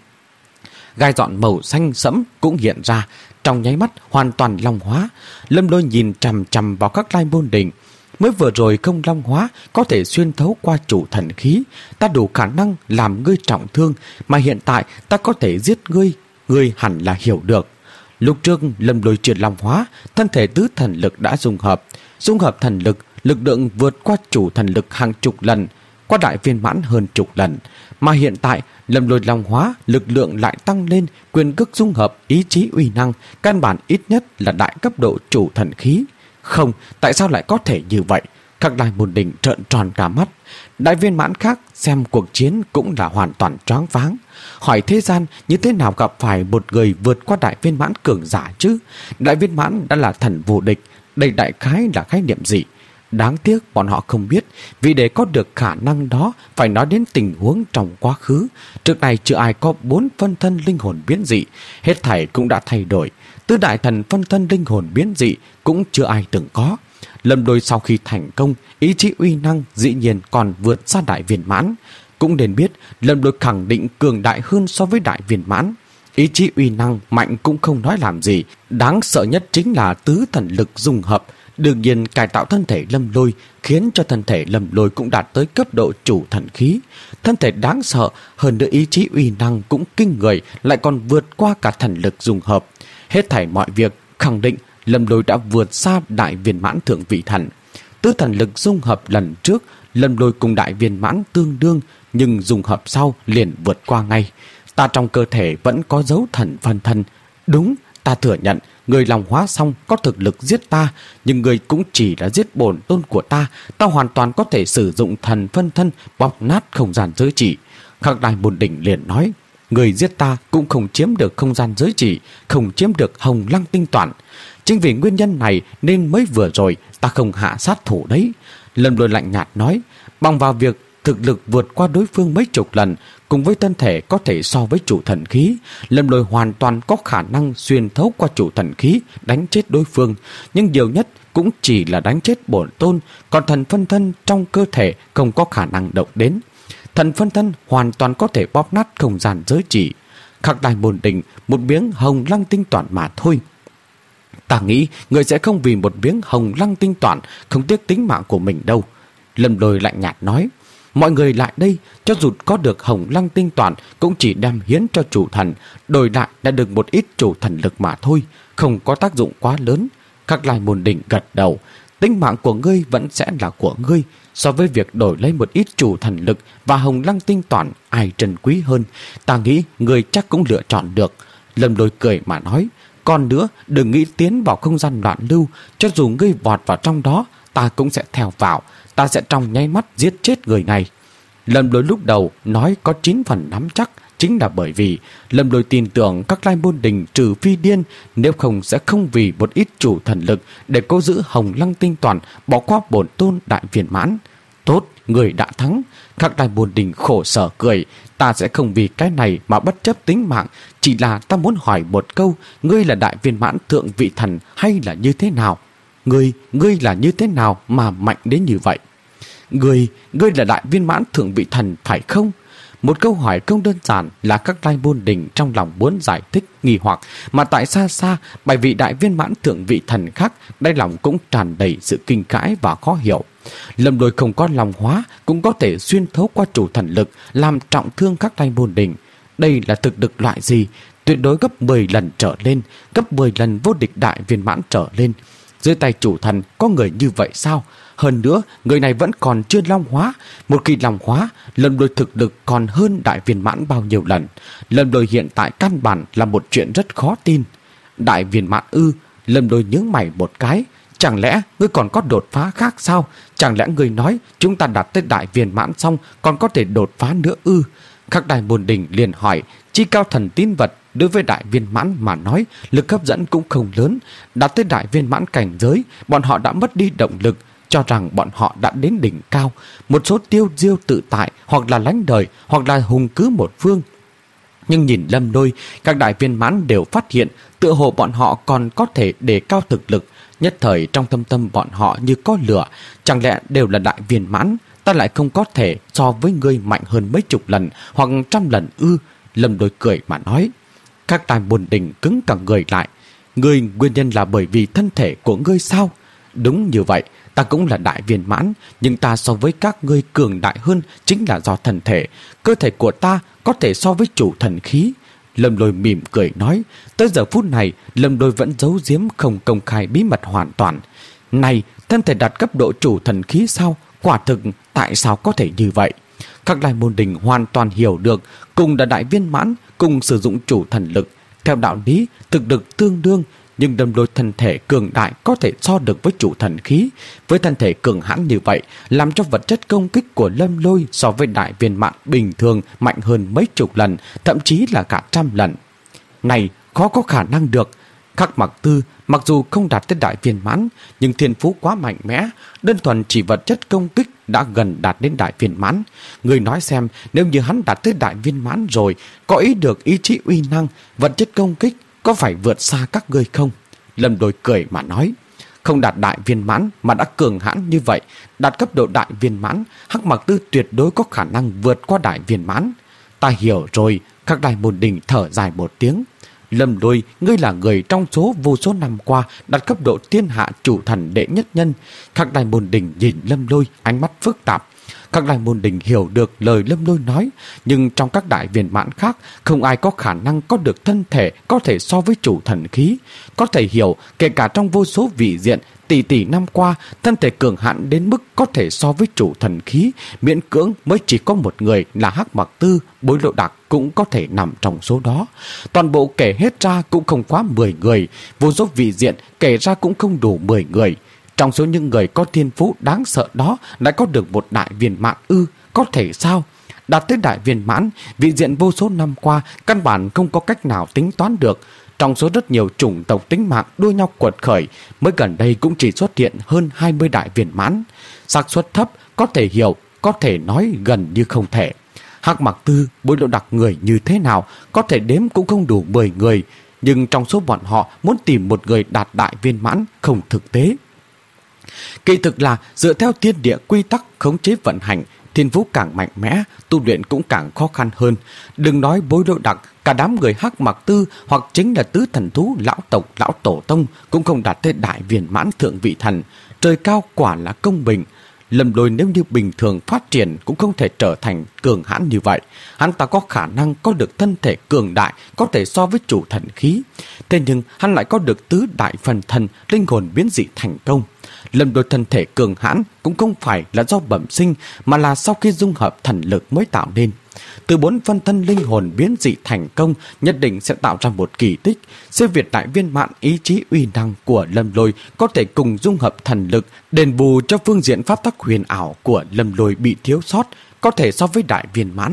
Gai dọn màu xanh sẫm cũng hiện ra, trong nháy mắt hoàn toàn long hóa. Lâm Lôi nhìn chằm chằm vào Khắc Lai Môn Đình. Mới vừa rồi không long hóa có thể xuyên thấu qua chủ thần khí, ta đủ khả năng làm ngươi trọng thương, mà hiện tại ta có thể giết ngươi, ngươi hẳn là hiểu được. Lúc trước Lâm Lôi chuyển long hóa, thân thể tứ thần lực đã dung hợp. Dung hợp thần lực, lực lượng vượt qua chủ thần lực hàng chục lần, qua đại viên mãn hơn chục lần. Mà hiện tại Lâm Lôi long hóa, lực lượng lại tăng lên, quyền cước dung hợp, ý chí uy năng, căn bản ít nhất là đại cấp độ chủ thần khí. Không, tại sao lại có thể như vậy? Khắc Lai Môn Đình trợn tròn cả mắt. Đại viên mãn khác xem cuộc chiến cũng là hoàn toàn choáng váng. Hỏi thế gian như thế nào gặp phải một người vượt qua đại viên mãn cường giả chứ? Đại viên mãn đã là thần vô địch, đây đại khái là khái niệm gì? Đáng tiếc bọn họ không biết, vì để có được khả năng đó phải nói đến tình huống trong quá khứ. Trước này chưa ai có bốn phân thân linh hồn biến dị, hết thảy cũng đã thay đổi. Tứ đại thần phân thân linh hồn biến dị cũng chưa ai từng có. Lâm Lôi sau khi thành công, ý chí uy năng dĩ nhiên còn vượt xa đại viên mãn. Cũng nên biết Lâm Lôi khẳng định cường đại hơn so với đại viên mãn. Ý chí uy năng mạnh cũng không nói làm gì, đáng sợ nhất chính là tứ thần lực dung hợp. Đương nhiên cải tạo thân thể Lâm Lôi khiến cho thân thể Lâm Lôi cũng đạt tới cấp độ chủ thần khí. Thân thể đáng sợ, hơn nữa ý chí uy năng cũng kinh người, lại còn vượt qua cả thần lực dung hợp. Hết thảy mọi việc khẳng định Lâm Lôi đã vượt xa đại viên mãn thượng vị thần. Tứ thần lực dung hợp lần trước, Lâm Lôi cùng đại viên mãn tương đương, nhưng dung hợp sau liền vượt qua ngay. Ta trong cơ thể vẫn có dấu thần phân thân. Đúng, ta thừa nhận, người lòng hóa xong có thực lực giết ta, nhưng người cũng chỉ là giết bổn tôn của ta. Ta hoàn toàn có thể sử dụng thần phân thân bóp nát không gian giới chỉ. Khắc Lai Môn Đình liền nói, người giết ta cũng không chiếm được không gian giới chỉ, không chiếm được hồng lăng tinh toản. Chính vì nguyên nhân này nên mới vừa rồi ta không hạ sát thủ đấy. Lâm Lôi lạnh nhạt nói, bằng vào việc thực lực vượt qua đối phương mấy chục lần, cùng với thân thể có thể so với chủ thần khí, Lâm Lôi hoàn toàn có khả năng xuyên thấu qua chủ thần khí đánh chết đối phương, nhưng nhiều nhất cũng chỉ là đánh chết bổn tôn, còn thần phân thân trong cơ thể không có khả năng động đến. Thần phân thân hoàn toàn có thể bóp nát không gian giới chỉ. Khắc Lai Môn Đình một miếng hồng lăng tinh toản mà thôi. Ta nghĩ người sẽ không vì một miếng hồng lăng tinh toản không tiếc tính mạng của mình đâu. Lâm Lôi lạnh nhạt nói, mọi người lại đây, cho dù có được hồng lăng tinh toản cũng chỉ đem hiến cho chủ thần, đổi lại đã được một ít chủ thần lực mà thôi, không có tác dụng quá lớn. Khắc Lai Môn Đình gật đầu, tính mạng của ngươi vẫn sẽ là của ngươi. So với việc đổi lấy một ít chủ thần lực và hồng lăng tinh toản, ai trân quý hơn, ta nghĩ ngươi chắc cũng lựa chọn được. Lâm Lôi cười mà nói, còn nữa đừng nghĩ tiến vào không gian loạn lưu, cho dù ngươi vọt vào trong đó ta cũng sẽ theo vào, ta sẽ trong nháy mắt giết chết người này. Lâm Lôi lúc đầu nói có chín phần nắm chắc, chính là bởi vì Lâm Lôi tin tưởng các lai môn đình trừ phi điên, nếu không sẽ không vì một ít chủ thần lực để cố giữ Hồng Lăng tinh toàn bỏ qua bổn tôn đại viên mãn. Tốt, người đã thắng. Các lai môn đình khổ sở cười. Ta sẽ không vì cái này mà bất chấp tính mạng. Chỉ là ta muốn hỏi một câu, ngươi là đại viên mãn thượng vị thần hay là như thế nào? Ngươi, ngươi là như thế nào mà mạnh đến như vậy? Ngươi, ngươi là đại viên mãn thượng vị thần phải không? Một câu hỏi không đơn giản là các lai môn đình trong lòng muốn giải thích nghi hoặc, mà tại xa xa bảy vị đại viên mãn thượng vị thần khác đáy lòng cũng tràn đầy sự kinh cãi và khó hiểu. Lâm Lôi không có lòng hóa cũng có thể xuyên thấu qua chủ thần lực làm trọng thương các lai môn đình. Đây là thực lực loại gì? Tuyệt đối gấp mười lần trở lên, gấp mười lần vô địch đại viên mãn trở lên. Dưới tay chủ thần có người như vậy sao? Hơn nữa, người này vẫn còn chưa long hóa. Một khi long hóa, Lâm Lôi thực lực còn hơn đại viên mãn bao nhiêu lần. Lâm Lôi hiện tại căn bản là một chuyện rất khó tin. Đại viên mãn ư? Lâm Lôi nhướng mày một cái. Chẳng lẽ ngươi còn có đột phá khác sao? Chẳng lẽ ngươi nói chúng ta đạt tới đại viên mãn xong còn có thể đột phá nữa ư? Các đại môn đình liền hỏi, chi cao thần tín vật đối với đại viên mãn mà nói lực hấp dẫn cũng không lớn. Đạt tới đại viên mãn cảnh giới, bọn họ đã mất đi động lực, cho rằng bọn họ đã đến đỉnh cao. Một số tiêu diêu tự tại, hoặc là lánh đời, hoặc là hùng cứ một phương. Nhưng nhìn Lâm Lôi, các đại viên mãn đều phát hiện tựa hồ bọn họ còn có thể đề cao thực lực. Nhất thời trong tâm tâm bọn họ như có lửa. Chẳng lẽ đều là đại viên mãn, ta lại không có thể so với ngươi mạnh hơn mấy chục lần hoặc trăm lần ư? Lâm Lôi cười mà nói. Các đại môn đình cứng cả người lại. Ngươi nguyên nhân là bởi vì thân thể của ngươi sao? Đúng như vậy, ta cũng là đại viên mãn, nhưng ta so với các ngươi cường đại hơn chính là do thân thể. Cơ thể của ta có thể so với chủ thần khí. Lâm Lôi mỉm cười nói. Tới giờ phút này, Lâm Lôi vẫn giấu giếm không công khai bí mật hoàn toàn. Này, thân thể đạt cấp độ chủ thần khí sao? Quả thực, tại sao có thể như vậy? Các lai môn đình hoàn toàn hiểu được, cùng là đại viên mãn, cùng sử dụng chủ thần lực. Theo đạo lý, thực lực tương đương, nhưng Lâm Lôi thân thể cường đại có thể so được với chủ thần khí. Với thân thể cường hãn như vậy, làm cho vật chất công kích của Lâm Lôi so với đại viên mãn bình thường mạnh hơn mấy chục lần, thậm chí là cả trăm lần. Này, khó có khả năng được. Khắc Mặc Tư mặc dù không đạt tới đại viên mãn, nhưng thiên phú quá mạnh mẽ, đơn thuần chỉ vật chất công kích đã gần đạt đến đại viên mãn. Người nói xem, nếu như hắn đạt tới đại viên mãn rồi, có ý được ý chí uy năng, vật chất công kích có phải vượt xa các ngươi không? Lâm Lôi cười mà nói. Không đạt đại viên mãn mà đã cường hãn như vậy, đạt cấp độ đại viên mãn, Hắc Mặc Tư tuyệt đối có khả năng vượt qua đại viên mãn. Ta hiểu rồi. Các đại môn đình thở dài một tiếng. Lâm Lôi, ngươi là người trong số vô số năm qua đạt cấp độ thiên hạ chủ thần đệ nhất nhân. Các đại môn đình nhìn Lâm Lôi ánh mắt phức tạp. Các đại môn đình hiểu được lời Lâm Lôi nói, nhưng trong các đại viên mãn khác không ai có khả năng có được thân thể có thể so với chủ thần khí. Có thể hiểu, kể cả trong vô số vị diện tỷ tỷ năm qua, thân thể cường hãn đến mức có thể so với chủ thần khí, miễn cưỡng mới chỉ có một người là Hắc Mặc Tư. Bối Lộ Đặc cũng có thể nằm trong số đó. Toàn bộ kể hết ra cũng không quá mười người, vô số vị diện kể ra cũng không đủ mười người. Trong số những người có thiên phú đáng sợ đó lại có được một đại viên mãn ư? Có thể sao? Đạt tới đại viên mãn, vị diện vô số năm qua căn bản không có cách nào tính toán được. Trong số rất nhiều chủng tộc tính mạng đua nhau quật khởi, mới gần đây cũng chỉ xuất hiện hơn hai mươi đại viên mãn. Xác suất thấp, có thể hiểu, có thể nói gần như không thể. Hắc Mặc Tư, Bối Lộ Đặc người như thế nào, có thể đếm cũng không đủ mười người. Nhưng trong số bọn họ muốn tìm một người đạt đại viên mãn không thực tế. Kỳ thực là dựa theo thiên địa quy tắc khống chế vận hành, thiên phú càng mạnh mẽ, tu luyện cũng càng khó khăn hơn. Đừng nói Bối Lộ Đặc, cả đám người Hắc Mặc Tư hoặc chính là tứ thần thú lão tộc lão tổ tông cũng không đạt tới đại viên mãn thượng vị thần. Trời cao quả là công bình. Lâm Lôi nếu như bình thường phát triển cũng không thể trở thành cường hãn như vậy. Hắn ta có khả năng có được thân thể cường đại, có thể so với chủ thần khí. Thế nhưng hắn lại có được tứ đại phần thần, linh hồn biến dị thành công. Lâm Lôi thân thể cường hãn cũng không phải là do bẩm sinh, mà là sau khi dung hợp thần lực mới tạo nên. Từ bốn phân thân linh hồn biến dị thành công nhất định sẽ tạo ra một kỳ tích. Siêu việt đại viên mãn ý chí uy năng của Lâm Lôi có thể cùng dung hợp thần lực, đền bù cho phương diện pháp tắc huyền ảo của Lâm Lôi bị thiếu sót, có thể so với đại viên mãn.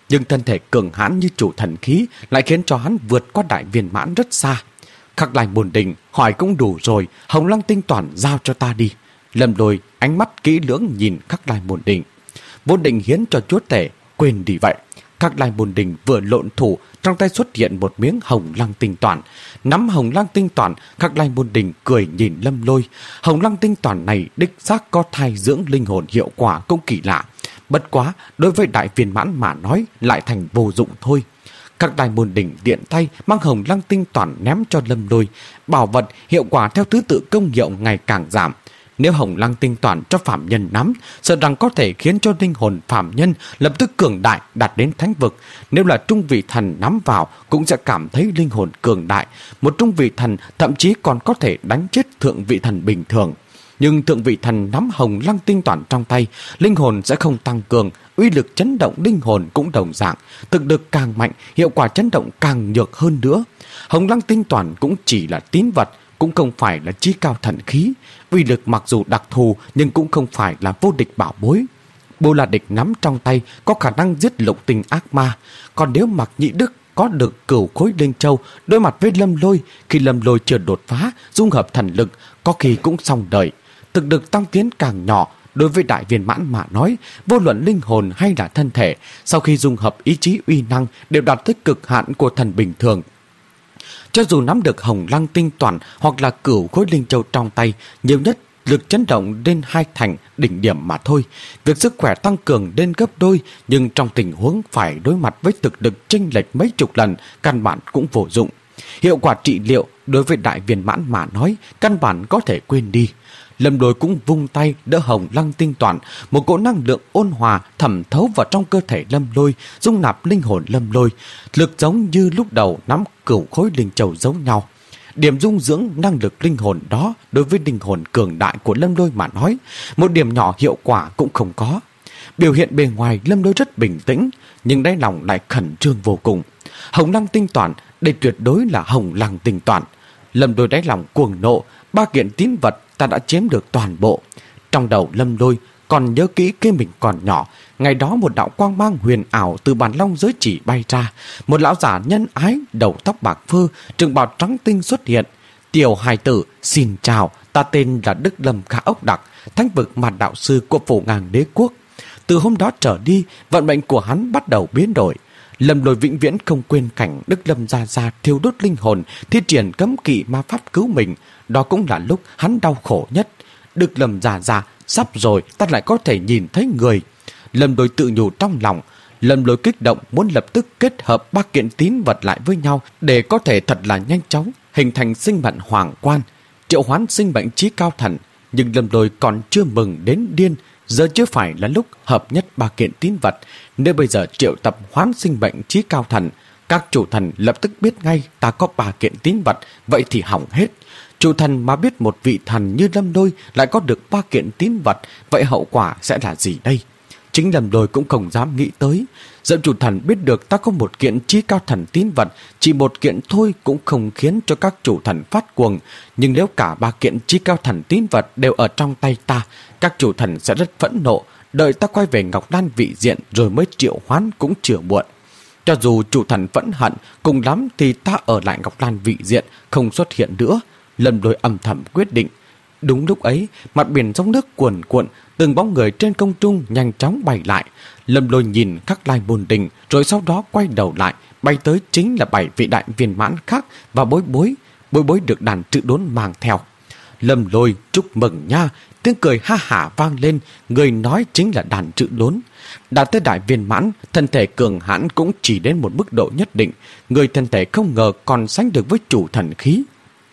nhưng thân thể cường hãn như chủ thần khí lại khiến cho hắn vượt qua đại viên mãn rất xa. Khắc Lai Bồn Đình hỏi cũng đủ rồi, Hồng Lăng Tinh Toàn giao cho ta đi. Lâm Lôi ánh mắt kỹ lưỡng nhìn Khắc Lai Bồn Đình. Vốn định hiến cho chúa tể, quên đi vậy. Khắc Lai Bồn Đình vừa lộn thủ, trong tay xuất hiện một miếng Hồng Lăng Tinh Toàn. Nắm Hồng Lăng Tinh Toàn, Khắc Lai Bồn Đình cười nhìn Lâm Lôi. Hồng Lăng Tinh Toàn này đích xác có thai dưỡng linh hồn hiệu quả cũng kỳ lạ. Bất quá, đối với đại viên mãn mà nói lại thành vô dụng thôi. Khắc Lai Bồn Đình điện tay mang Hồng Lăng Tinh Toàn ném cho Lâm Lôi. Bảo vật hiệu quả theo thứ tự công hiệu ngày càng giảm. Nếu Hồng Lăng Tinh Toàn cho phạm nhân nắm, sợ rằng có thể khiến cho linh hồn phạm nhân lập tức cường đại đạt đến thánh vực. Nếu là trung vị thần nắm vào cũng sẽ cảm thấy linh hồn cường đại. Một trung vị thần thậm chí còn có thể đánh chết thượng vị thần bình thường. Nhưng thượng vị thần nắm Hồng Lăng Tinh Toàn trong tay, linh hồn sẽ không tăng cường, uy lực chấn động linh hồn cũng đồng dạng. Thực lực càng mạnh, hiệu quả chấn động càng nhược hơn nữa. Hồng Lăng Tinh Toàn cũng chỉ là tín vật, cũng không phải là chí cao thần khí. Uy lực mặc dù đặc thù nhưng cũng không phải là vô địch bảo bối. Bồ La Địch nắm trong tay có khả năng giết lục tinh ác ma. Còn nếu Mạc Nhị Đức có được cửu khối linh châu đối mặt với Lâm Lôi, khi Lâm Lôi chưa đột phá, dung hợp thần lực, có khi cũng xong đời. Thực lực tăng tiến càng nhỏ, đối với đại viên mãn mà nói, vô luận linh hồn hay là thân thể, sau khi dung hợp ý chí uy năng đều đạt tới cực hạn của thần bình thường. Cho dù nắm được Hồng Lăng Tinh Toàn hoặc là cửu khối linh châu trong tay, nhiều nhất lực chấn động lên hai thành đỉnh điểm mà thôi. Việc sức khỏe tăng cường lên gấp đôi, nhưng trong tình huống phải đối mặt với thực lực chênh lệch mấy chục lần, căn bản cũng vô dụng. Hiệu quả trị liệu đối với đại viên mãn mà nói, căn bản có thể quên đi. Lâm Lôi cũng vung tay đỡ Hồng Lăng Tinh Toàn, một cỗ năng lượng ôn hòa thẩm thấu vào trong cơ thể Lâm Lôi, dung nạp linh hồn Lâm Lôi, lực giống như lúc đầu nắm cửu khối linh châu giống nhau. Điểm dung dưỡng năng lực linh hồn đó đối với linh hồn cường đại của Lâm Lôi mà nói, một điểm nhỏ hiệu quả cũng không có. Biểu hiện bề ngoài Lâm Lôi rất bình tĩnh, nhưng đáy lòng lại khẩn trương vô cùng. Hồng Lăng Tinh Toàn, đây tuyệt đối là Hồng Lăng Tinh Toàn. Lâm Lôi đáy lòng cuồng nộ, ba kiện tín vật ta đã chiếm được toàn bộ. Trong đầu Lâm Lôi còn nhớ kỹ khi mình còn nhỏ, ngày đó một đạo quang mang huyền ảo từ bàn long giới chỉ bay ra, một lão giả nhân ái đầu tóc bạc phơ, trường bào trắng tinh xuất hiện. Tiểu hài tử, xin chào, ta tên là Đức Lâm Khả Ốc Đặc, thánh vực mạt đạo sư của Phổ Ngàn Đế Quốc. Từ hôm đó trở đi, vận mệnh của hắn bắt đầu biến đổi. Lâm Lôi vĩnh viễn không quên cảnh Đức Lâm Gia Gia thiêu đốt linh hồn, thi triển cấm kỵ ma pháp cứu mình. Đó cũng là lúc hắn đau khổ nhất. Đức Lâm Gia Gia, sắp rồi ta lại có thể nhìn thấy người. Lâm Lôi tự nhủ trong lòng. Lâm Lôi kích động muốn lập tức kết hợp ba kiện tín vật lại với nhau để có thể thật là nhanh chóng hình thành sinh mệnh hoàng quan, triệu hoán sinh mệnh chí cao thần. Nhưng Lâm Lôi còn chưa mừng đến điên, giờ chưa phải là lúc hợp nhất ba kiện tín vật. Nếu bây giờ triệu tập hoán sinh mệnh chí cao thần, các chủ thần lập tức biết ngay ta có ba kiện tín vật, vậy thì hỏng hết. Chủ thần mà biết một vị thần như Lâm Lôi lại có được ba kiện tín vật, vậy hậu quả sẽ là gì đây? Chính Lâm Lôi cũng không dám nghĩ tới. Giờ chủ thần biết được ta có một kiện chí cao thần tín vật, chỉ một kiện thôi cũng không khiến cho các chủ thần phát cuồng. Nhưng nếu cả ba kiện chí cao thần tín vật đều ở trong tay ta, các chủ thần sẽ rất phẫn nộ. Đợi ta quay về Ngọc Đan vị diện rồi mới triệu hoán cũng chưa muộn. Cho dù chủ thần phẫn hận, cùng lắm thì ta ở lại Ngọc Đan vị diện, không xuất hiện nữa. Lâm Lôi âm thầm quyết định. Đúng lúc ấy, mặt biển sóng nước cuồn cuộn, từng bóng người trên không trung nhanh chóng bay lại. Lâm Lôi nhìn Khắc Lai Bồn Đình, rồi sau đó quay đầu lại, bay tới chính là bảy vị đại viên mãn khác và Bối Bối. Bối Bối được đàn trự đốn mang theo. Lâm Lôi chúc mừng nha, tiếng cười ha hả vang lên, người nói chính là đàn trự đốn. Đạt tới đại viên mãn, thân thể cường hãn cũng chỉ đến một mức độ nhất định, người thân thể không ngờ còn sánh được với chủ thần khí.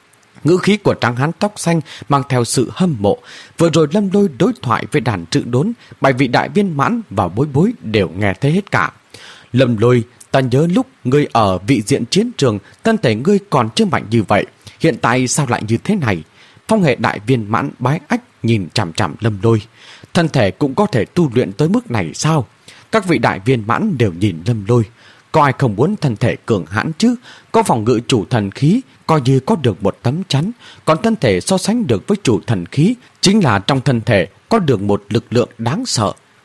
Ngữ khí của tráng hán tóc xanh mang theo sự hâm mộ. Vừa rồi Lâm Lôi đối thoại với đàn trự đốn, bảy vị đại viên mãn và Bối Bối đều nghe thấy hết cả. Lâm Lôi, ta nhớ lúc ngươi ở vị diện chiến trường, thân thể ngươi còn chưa mạnh như vậy, hiện tại sao lại như thế này? Phong hệ đại viên mãn Bái Ách nhìn chằm chằm Lâm Lôi. Thân thể cũng có thể tu luyện tới mức này sao? Các vị đại viên mãn đều nhìn Lâm Lôi. Có ai không muốn thân thể cường hãn chứ? Có phòng ngự chủ thần khí, coi như có được một tấm chắn. Còn thân thể so sánh được với chủ thần khí, chính là trong thân thể có được một lực lượng đáng sợ.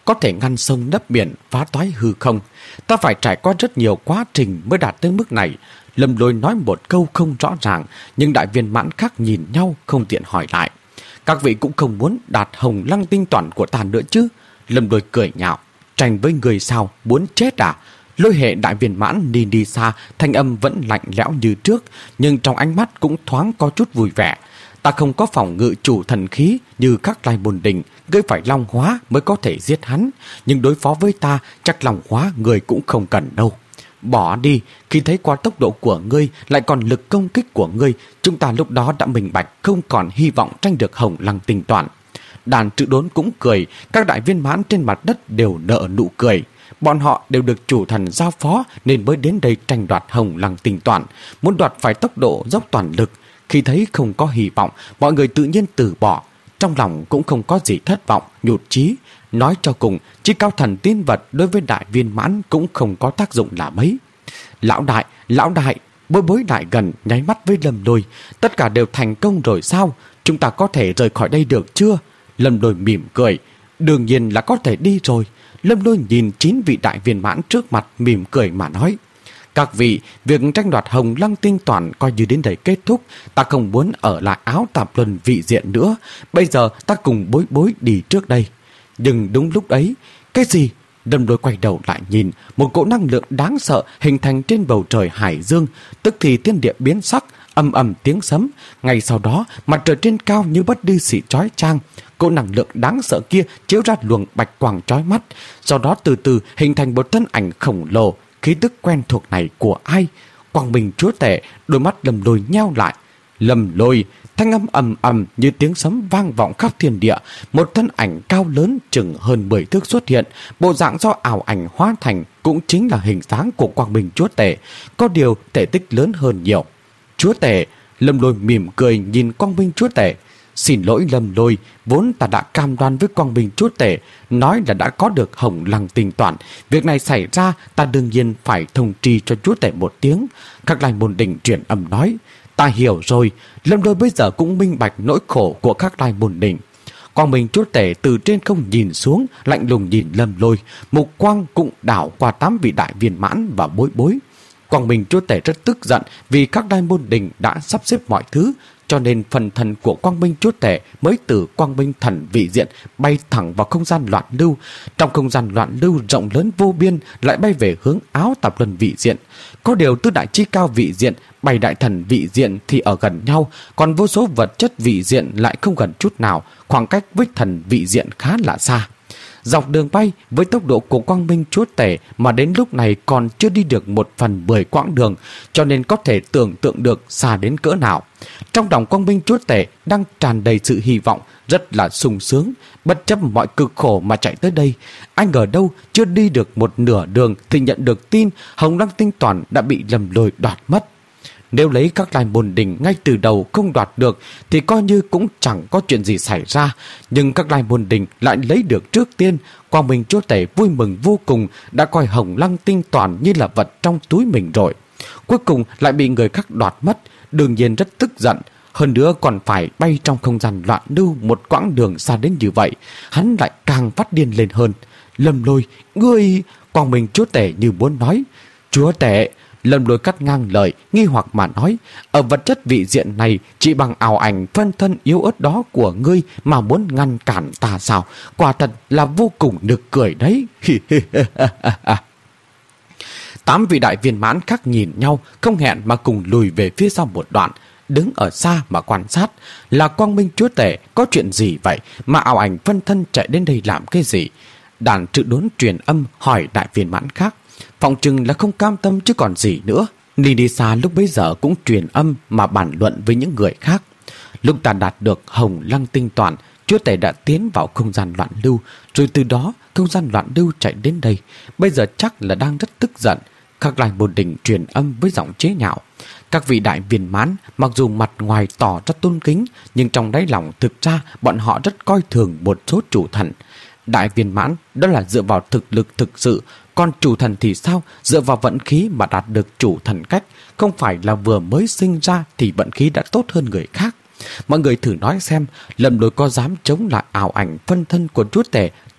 có thể ngăn sông nấp biển, phá toái hư không. Ta phải trải qua rất nhiều quá trình mới đạt tới mức này. Lâm Lôi nói một câu không rõ ràng, nhưng đại viên mãn khác nhìn nhau không tiện hỏi lại. Các vị cũng không muốn đạt hồng lăng tinh toàn của ta nữa chứ? Lâm Lôi cười nhạo. Tranh với người sao, muốn chết à? Lôi hệ đại viên mãn đi đi xa, thanh âm vẫn lạnh lẽo như trước, nhưng trong ánh mắt cũng thoáng có chút vui vẻ. Ta không có phòng ngự chủ thần khí như các lai bồn đình, ngươi phải long hóa mới có thể giết hắn, nhưng đối phó với ta chắc long hóa người cũng không cần đâu. Bỏ đi, khi thấy qua tốc độ của ngươi lại còn lực công kích của ngươi, chúng ta lúc đó đã minh bạch không còn hy vọng tranh được hồng lăng tinh toàn. Đàn Trự Đốn cũng cười, các đại viên mãn trên mặt đất đều nở nụ cười. Bọn họ đều được chủ thần giao phó nên mới đến đây tranh đoạt hồng lăng tinh toàn, muốn đoạt phải tốc độ dốc toàn lực. Khi thấy không có hy vọng, mọi người tự nhiên từ bỏ. Trong lòng cũng không có gì thất vọng, nhụt chí. Nói cho cùng, chí cao thần tiên vật đối với đại viên mãn cũng không có tác dụng là mấy. Lão đại, lão đại, Bối Bối lại gần nháy mắt với Lâm Lôi. Tất cả đều thành công rồi sao? Chúng ta có thể rời khỏi đây được chưa? Lâm Lôi mỉm cười. Đương nhiên là có thể đi rồi. Lâm Lôi nhìn chín vị đại viên mãn trước mặt mỉm cười mà nói. Các vị, việc tranh đoạt hồng lăng tinh toàn coi như đến đây kết thúc. Ta không muốn ở lại áo tạp luân vị diện nữa. Bây giờ ta cùng Bối Bối đi trước đây. Nhưng đúng lúc ấy, cái gì? Lâm Lôi quay đầu lại nhìn, một cỗ năng lượng đáng sợ hình thành trên bầu trời hải dương, tức thì thiên địa biến sắc, ầm ầm tiếng sấm. Ngay sau đó, mặt trời trên cao như bất đi xị chói chang. Cỗ năng lượng đáng sợ kia chiếu ra luồng bạch quang chói mắt, sau đó từ từ hình thành một thân ảnh khổng lồ. Khí tức quen thuộc này của ai? Quang Minh Chúa Tể. Đôi mắt Lâm Lôi nheo lại. Lâm Lôi, thanh âm ầm ầm như tiếng sấm vang vọng khắp thiên địa. Một thân ảnh cao lớn chừng hơn mười thước xuất hiện, bộ dạng do ảo ảnh hóa thành cũng chính là hình dáng của Quang Minh Chúa Tể, có điều thể tích lớn hơn nhiều. Chúa Tể. Lâm Lôi mỉm cười nhìn Quang Minh Chúa Tể. Xin lỗi Lâm Lôi, vốn ta đã cam đoan với Quang Minh Chúa Tể, nói là đã có được hồng lăng tinh toàn. Việc này xảy ra, ta đương nhiên phải thông tri cho Chúa Tể một tiếng. Các lai môn đình truyền âm nói. Ta hiểu rồi. Lâm Lôi bây giờ cũng minh bạch nỗi khổ của các lai môn đình. Quang Minh Chúa Tể từ trên không nhìn xuống, lạnh lùng nhìn Lâm Lôi, mục quang cũng đảo qua tám vị đại viên mãn và Bối Bối. Quang Minh Chúa Tể rất tức giận vì các đại môn đình đã sắp xếp mọi thứ, cho nên phần thần của Quang Minh Chúa Tể mới từ Quang Minh thần vị diện bay thẳng vào không gian loạn lưu. Trong không gian loạn lưu rộng lớn vô biên lại bay về hướng áo tạp luân vị diện. Có điều tứ đại chi cao vị diện, bảy đại thần vị diện thì ở gần nhau, còn vô số vật chất vị diện lại không gần chút nào, khoảng cách với thần vị diện khá là xa. Dọc đường bay với tốc độ của Quang Minh Chúa Tể mà đến lúc này còn chưa đi được một phần mười quãng đường, cho nên có thể tưởng tượng được xa đến cỡ nào. Trong lòng Quang Minh Chúa Tể đang tràn đầy sự hy vọng, rất là sung sướng, bất chấp mọi cực khổ mà chạy tới đây. Anh ngờ đâu chưa đi được một nửa đường thì nhận được tin hồng lăng tinh toàn đã bị Lâm Lôi đoạt mất. Nếu lấy các lai môn đình ngay từ đầu không đoạt được thì coi như cũng chẳng có chuyện gì xảy ra. Nhưng các lai môn đình lại lấy được trước tiên. Quang Minh Chúa Tể vui mừng vô cùng, đã coi hồng lăng tinh toàn như là vật trong túi mình rồi. Cuối cùng lại bị người khác đoạt mất, đương nhiên rất tức giận. Hơn nữa còn phải bay trong không gian loạn lưu một quãng đường xa đến như vậy, hắn lại càng phát điên lên hơn. Lâm Lôi, ngươi... Quang Minh Chúa Tể như muốn nói. Chúa Tể... Lâm Lôi cắt ngang lời, nghi hoặc mà nói. Ở vật chất vị diện này, chỉ bằng ảo ảnh phân thân yếu ớt đó của ngươi mà muốn ngăn cản ta sao? Quả thật là vô cùng nực cười đấy. Tám vị đại viên mãn khác nhìn nhau, không hẹn mà cùng lùi về phía sau một đoạn, đứng ở xa mà quan sát. Là Quang Minh Chúa Tể, có chuyện gì vậy mà ảo ảnh phân thân chạy đến đây làm cái gì? Đàn Trự Đốn truyền âm hỏi đại viên mãn khác. Phòng chừng là không cam tâm chứ còn gì nữa. Nidisa lúc bấy giờ cũng truyền âm mà bàn luận với những người khác. Lúc ta đạt được hồng lăng tinh toàn, Chúa Tể đã tiến vào không gian loạn lưu, rồi từ đó không gian loạn lưu chạy đến đây. Bây giờ chắc là đang rất tức giận. Các lai môn đình truyền âm với giọng chế nhạo. Các vị đại viên mãn mặc dù mặt ngoài tỏ ra tôn kính, nhưng trong đáy lòng thực ra bọn họ rất coi thường một số chủ thần. Đại viên mãn đó là dựa vào thực lực thực sự, còn chủ thần thì sao? Dựa vào vận khí mà đạt được chủ thần cách, không phải là vừa mới sinh ra thì vận khí đã tốt hơn người khác. Mọi người thử nói xem, Lâm Lôi có dám chống lại ảo ảnh phân thân của Chúa Tể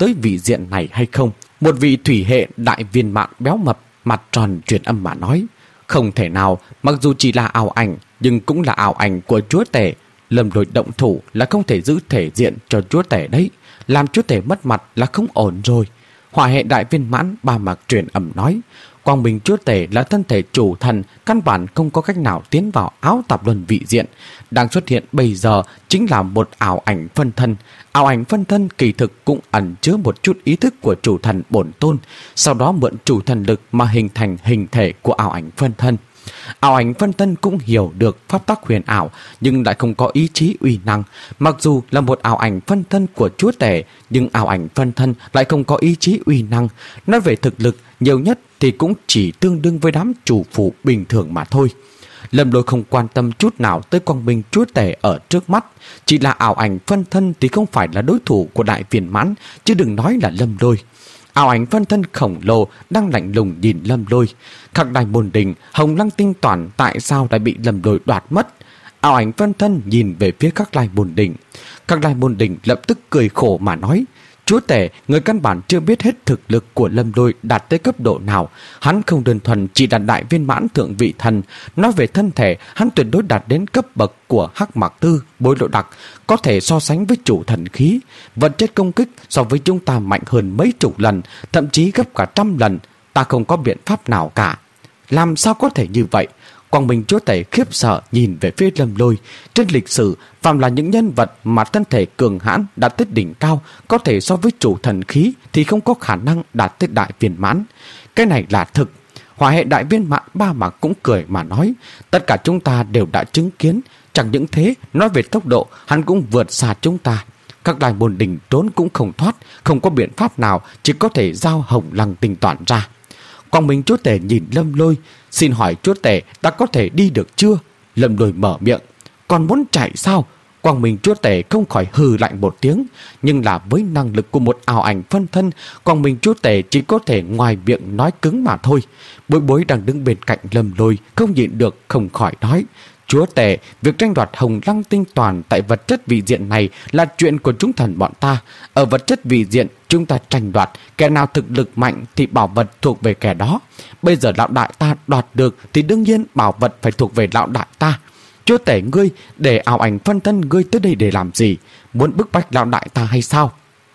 tới vị diện này hay không? Một vị thủy hệ đại viên mãn béo mập, mặt tròn truyền âm mà nói. Không thể nào, mặc dù chỉ là ảo ảnh, nhưng cũng là ảo ảnh của chúa tể. Lâm Lôi động thủ là không thể giữ thể diện cho chúa tể đấy. Làm chúa tể mất mặt là không ổn rồi. Hỏa hệ đại viên mãn ba mặc truyền âm nói. Quang Minh chúa tể là thân thể chủ thần, căn bản không có cách nào tiến vào áo tạp luân vị diện. Đang xuất hiện bây giờ chính là một ảo ảnh phân thân. Ảo ảnh phân thân kỳ thực cũng ẩn chứa một chút ý thức của chủ thần bổn tôn, sau đó mượn chủ thần lực mà hình thành hình thể của ảo ảnh phân thân. Ảo ảnh phân thân cũng hiểu được pháp tắc huyền ảo, nhưng lại không có ý chí uy năng. Mặc dù là một ảo ảnh phân thân của chúa tể, nhưng ảo ảnh phân thân lại không có ý chí uy năng. Nói về thực lực, nhiều nhất thì cũng chỉ tương đương với đám chủ phụ bình thường mà thôi. Lâm Lôi không quan tâm chút nào tới quang minh chúa tể ở trước mắt. Chỉ là ảo ảnh phân thân thì không phải là đối thủ của đại viên mãn, chứ đừng nói là Lâm Lôi. Ảo ảnh phân thân khổng lồ đang lạnh lùng nhìn Lâm Lôi. Khắc Đài Môn Đình, Hồng Lăng Tinh Toàn tại sao lại bị Lâm Lôi đoạt mất? Ảo ảnh phân thân nhìn về phía Khắc Đài Môn Đình. Khắc Đài Môn Đình lập tức cười khổ mà nói. Chúa tể, người căn bản chưa biết hết thực lực của Lâm Lôi đạt tới cấp độ nào. Hắn không đơn thuần chỉ đạt đại viên mãn thượng vị thần. Nói về thân thể, hắn tuyệt đối đạt đến cấp bậc của Hắc Mạc Tư, Bối Lộ Đặc, có thể so sánh với chủ thần khí. Vật chất công kích so với chúng ta mạnh hơn mấy chục lần, thậm chí gấp cả trăm lần. Ta không có biện pháp nào cả. Làm sao có thể như vậy? Quang Minh chúa tể khiếp sợ nhìn về phía Lâm Lôi. Trên lịch sử, phàm là những nhân vật mà thân thể cường hãn đạt tới đỉnh cao, có thể so với chủ thần khí, thì không có khả năng đạt tới đại viên mãn. Cái này là thực. Hỏa hệ đại viên mãn ba mà cũng cười mà nói. Tất cả chúng ta đều đã chứng kiến. Chẳng những thế, nói về tốc độ, hắn cũng vượt xa chúng ta. Các Đài Môn Đình trốn cũng không thoát, không có biện pháp nào, chỉ có thể giao Hồng Lăng Tinh Toàn ra. Quang Minh chúa tể nhìn Lâm Lôi. Xin hỏi chúa tể, ta có thể đi được chưa? Lâm Lôi mở miệng. Còn muốn chạy sao? Quang Minh chúa tể không khỏi hừ lạnh một tiếng. Nhưng là với năng lực của một ảo ảnh phân thân, Quang Minh chúa tể chỉ có thể ngoài miệng nói cứng mà thôi. Bối Bối đang đứng bên cạnh Lâm Lôi, không nhịn được không khỏi nói. Chúa tể, việc tranh đoạt Hồng Lăng Tinh Toàn tại vật chất vị diện này là chuyện của chúng thần bọn ta. Ở vật chất vị diện, chúng ta tranh đoạt, kẻ nào thực lực mạnh thì bảo vật thuộc về kẻ đó. Bây giờ lão đại ta đoạt được thì đương nhiên bảo vật phải thuộc về lão đại ta. Chúa tể ngươi, để ảo ảnh phân thân ngươi tới đây để làm gì? Muốn bức bách lão đại ta hay sao?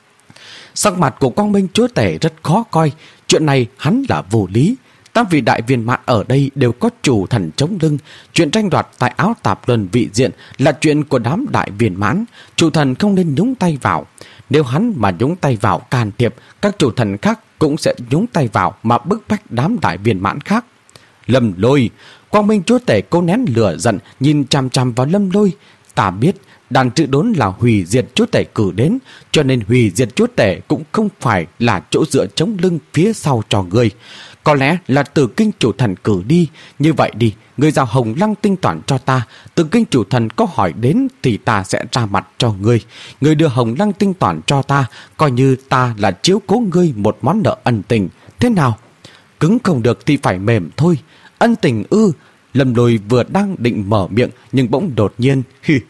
Sắc mặt của Quang Minh chúa tể rất khó coi. Chuyện này hắn là vô lý. Tám vị đại viên mãn ở đây đều có chủ thần chống lưng. Chuyện tranh đoạt tại áo tạp luân vị diện là chuyện của đám đại viên mãn. Chủ thần không nên nhúng tay vào. Nếu hắn mà nhúng tay vào can thiệp, các chủ thần khác cũng sẽ nhúng tay vào mà bức bách đám đại viên mãn khác. Lâm Lôi, Quang Minh chúa tể cố nén lửa giận nhìn chằm chằm vào Lâm Lôi. Ta biết đàn chữ đốn là hủy diệt chúa tể cử đến, cho nên hủy diệt chúa tể cũng không phải là chỗ dựa chống lưng phía sau cho ngươi. Có lẽ là Tử Kinh chủ thần cử đi. Như vậy đi, ngươi giao Hồng Lăng Tinh Toàn cho ta. Tử Kinh chủ thần có hỏi đến thì ta sẽ ra mặt cho ngươi. Ngươi đưa Hồng Lăng Tinh Toàn cho ta, coi như ta là chiếu cố ngươi một món nợ ân tình. Thế nào? Cứng không được thì phải mềm thôi. Ân tình ư? Lâm Lôi vừa đang định mở miệng nhưng bỗng đột nhiên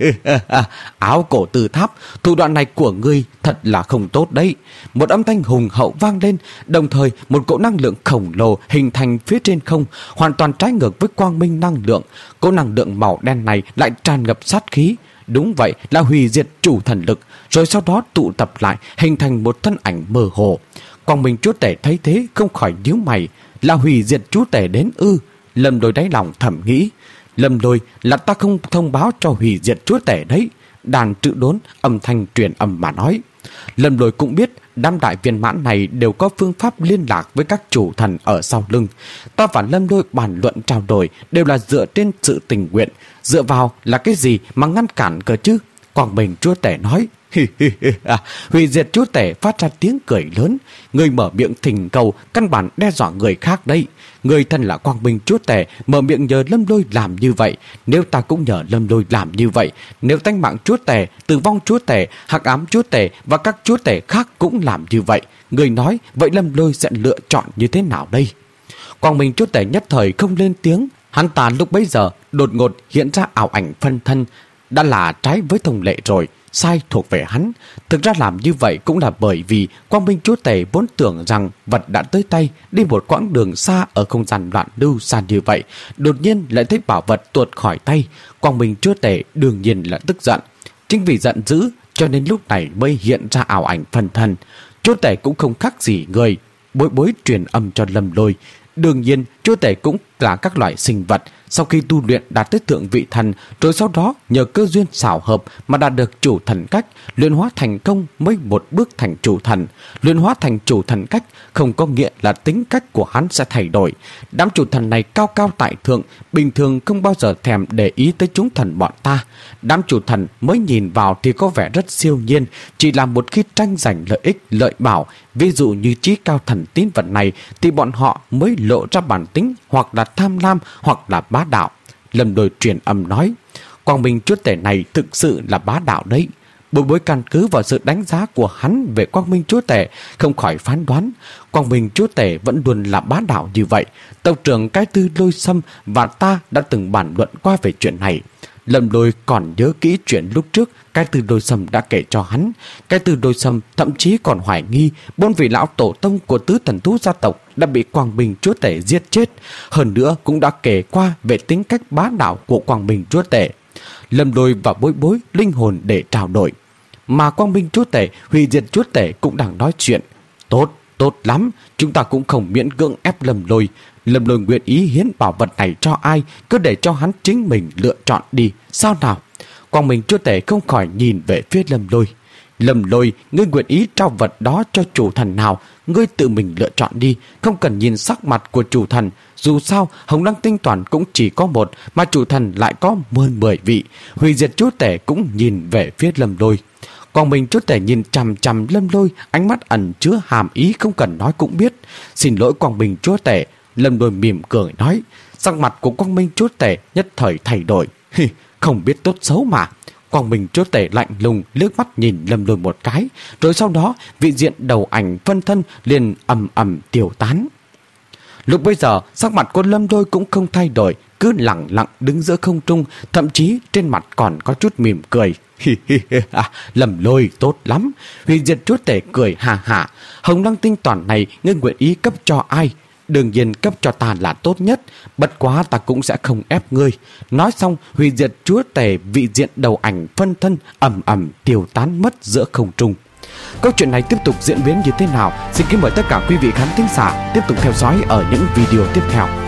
áo cổ từ tháp, thủ đoạn này của ngươi thật là không tốt đấy. Một âm thanh hùng hậu vang lên, đồng thời một cỗ năng lượng khổng lồ hình thành phía trên không, hoàn toàn trái ngược với quang minh năng lượng. Cỗ năng lượng màu đen này lại tràn ngập sát khí. Đúng vậy, là hủy diệt chủ thần lực, rồi sau đó tụ tập lại hình thành một thân ảnh mơ hồ. Quang Minh chúa tể thấy thế không khỏi nhíu mày. Là hủy diệt chúa tể đến ư? Lâm Lôi đáy lòng thầm nghĩ. Lâm Lôi, là ta không thông báo cho hủy diệt chúa tể đấy. Đàn trự đốn âm thanh truyền âm mà nói. Lâm Lôi cũng biết đám đại viên mãn này đều có phương pháp liên lạc với các chủ thần ở sau lưng. Ta và Lâm Lôi bàn luận trao đổi đều là dựa trên sự tình nguyện. Dựa vào là cái gì mà ngăn cản cơ chứ? Quang Minh chúa tể nói. Hủy diệt chúa tể phát ra tiếng cười lớn. Người mở miệng thỉnh cầu căn bản đe dọa người khác đây. Người thân là Quang Minh chúa tể mở miệng nhờ Lâm Lôi làm như vậy. Nếu ta cũng nhờ Lâm Lôi làm như vậy, nếu tánh mạng chúa tể, tử vong chúa tể, hắc ám chúa tể và các chúa tể khác cũng làm như vậy, người nói vậy Lâm Lôi sẽ lựa chọn như thế nào đây? Quang Minh chúa tể nhất thời không lên tiếng. Hắn ta lúc bấy giờ đột ngột hiện ra ảo ảnh phân thân, đã là trái với thông lệ rồi. sai thuộc về hắn. Thực ra làm như vậy cũng là bởi vì Quang Minh Chúa Tể vốn tưởng rằng vật đã tới tay, đi một quãng đường xa ở không gian loạn lưu xa như vậy, đột nhiên lại thấy bảo vật tuột khỏi tay. Quang Minh Chúa Tể đương nhiên là tức giận. Chính vì giận dữ cho nên lúc này mới hiện ra ảo ảnh phân thân. Chúa Tể cũng không khác gì người, Bối Bối truyền âm cho Lâm Lôi. Đương nhiên, Chúa Tể cũng là các loại sinh vật. Sau khi tu luyện đạt tới thượng vị thần, rồi sau đó nhờ cơ duyên xảo hợp mà đạt được chủ thần cách, luyện hóa thành công mới một bước thành chủ thần. Luyện hóa thành chủ thần cách không có nghĩa là tính cách của hắn sẽ thay đổi. Đám chủ thần này cao cao tại thượng, bình thường không bao giờ thèm để ý tới chúng thần bọn ta. Đám chủ thần mới nhìn vào thì có vẻ rất siêu nhiên, chỉ là một khi tranh giành lợi ích lợi bảo, ví dụ như trí cao thần tín vật này, thì bọn họ mới lộ ra bản tính hoặc là tham lam hoặc là bá đạo. Lâm Lôi truyền âm nói, Quang Minh Chúa Tể này thực sự là bá đạo đấy. Bối Bối căn cứ vào sự đánh giá của hắn về Quang Minh Chúa Tể, không khỏi phán đoán Quang Minh Chúa Tể vẫn luôn là bá đạo như vậy. Tộc trưởng Cái Tư Lôi Sâm và ta đã từng bàn luận qua về chuyện này. Lâm Lôi còn nhớ kỹ chuyện lúc trước Cái Tư Lôi Sâm đã kể cho hắn. Cái Tư Lôi Sâm thậm chí còn hoài nghi bốn vị lão tổ tông của tứ thần thú gia tộc đã bị Quang Minh Chúa Tể giết chết. Hơn nữa cũng đã kể qua về tính cách bá đạo của Quang Minh Chúa Tể. Lâm Lôi và Bối Bối linh hồn để trao đổi, mà Quang Minh Chúa Tể, Hủy Diệt Chúa Tể cũng đang nói chuyện. Tốt, tốt lắm, chúng ta cũng không miễn cưỡng ép Lâm Lôi. Lâm Lôi nguyện ý hiến bảo vật này cho ai, cứ để cho hắn chính mình lựa chọn đi, sao nào? Quang Minh Chúa Tể không khỏi nhìn về phía Lâm Lôi. Lâm Lôi, ngươi nguyện ý trao vật đó cho chủ thần nào, ngươi tự mình lựa chọn đi, không cần nhìn sắc mặt của chủ thần. Dù sao, Hồng Lăng Tinh Toàn cũng chỉ có một, mà chủ thần lại có hơn mười vị. Hủy Diệt Chúa Tể cũng nhìn về phía Lâm Lôi. Quang Minh Chúa Tể nhìn chằm chằm Lâm Lôi, ánh mắt ẩn chứa hàm ý không cần nói cũng biết. Xin lỗi Quang Minh Chúa Tể. Lâm Lôi mỉm cười nói. Sắc mặt của Quang Minh Chúa Tể nhất thời thay đổi. Hi, không biết tốt xấu mà. Quang Minh Chúa Tể lạnh lùng liếc mắt nhìn Lâm Lôi một cái, rồi sau đó vị diện đầu ảnh phân thân liền ầm ầm tiêu tán. Lúc bây giờ sắc mặt của Lâm Lôi cũng không thay đổi, cứ lặng lặng đứng giữa không trung, thậm chí trên mặt còn có chút mỉm cười. Hi hi hi, à, Lâm Lôi tốt lắm. Hủy Diệt Chúa Tể cười hà hà. Hồng Lăng Tinh Toàn này ngươi nguyện ý cấp cho ai? Đương nhiên cấp cho ta là tốt nhất, bất quá ta cũng sẽ không ép ngươi. Nói xong, Hủy Diệt Chúa Tể vị diện đầu ảnh phân thân ầm ầm tiêu tán mất giữa không trung. Câu chuyện này tiếp tục diễn biến như thế nào? Xin kính mời tất cả quý vị khán thính giả tiếp tục theo dõi ở những video tiếp theo.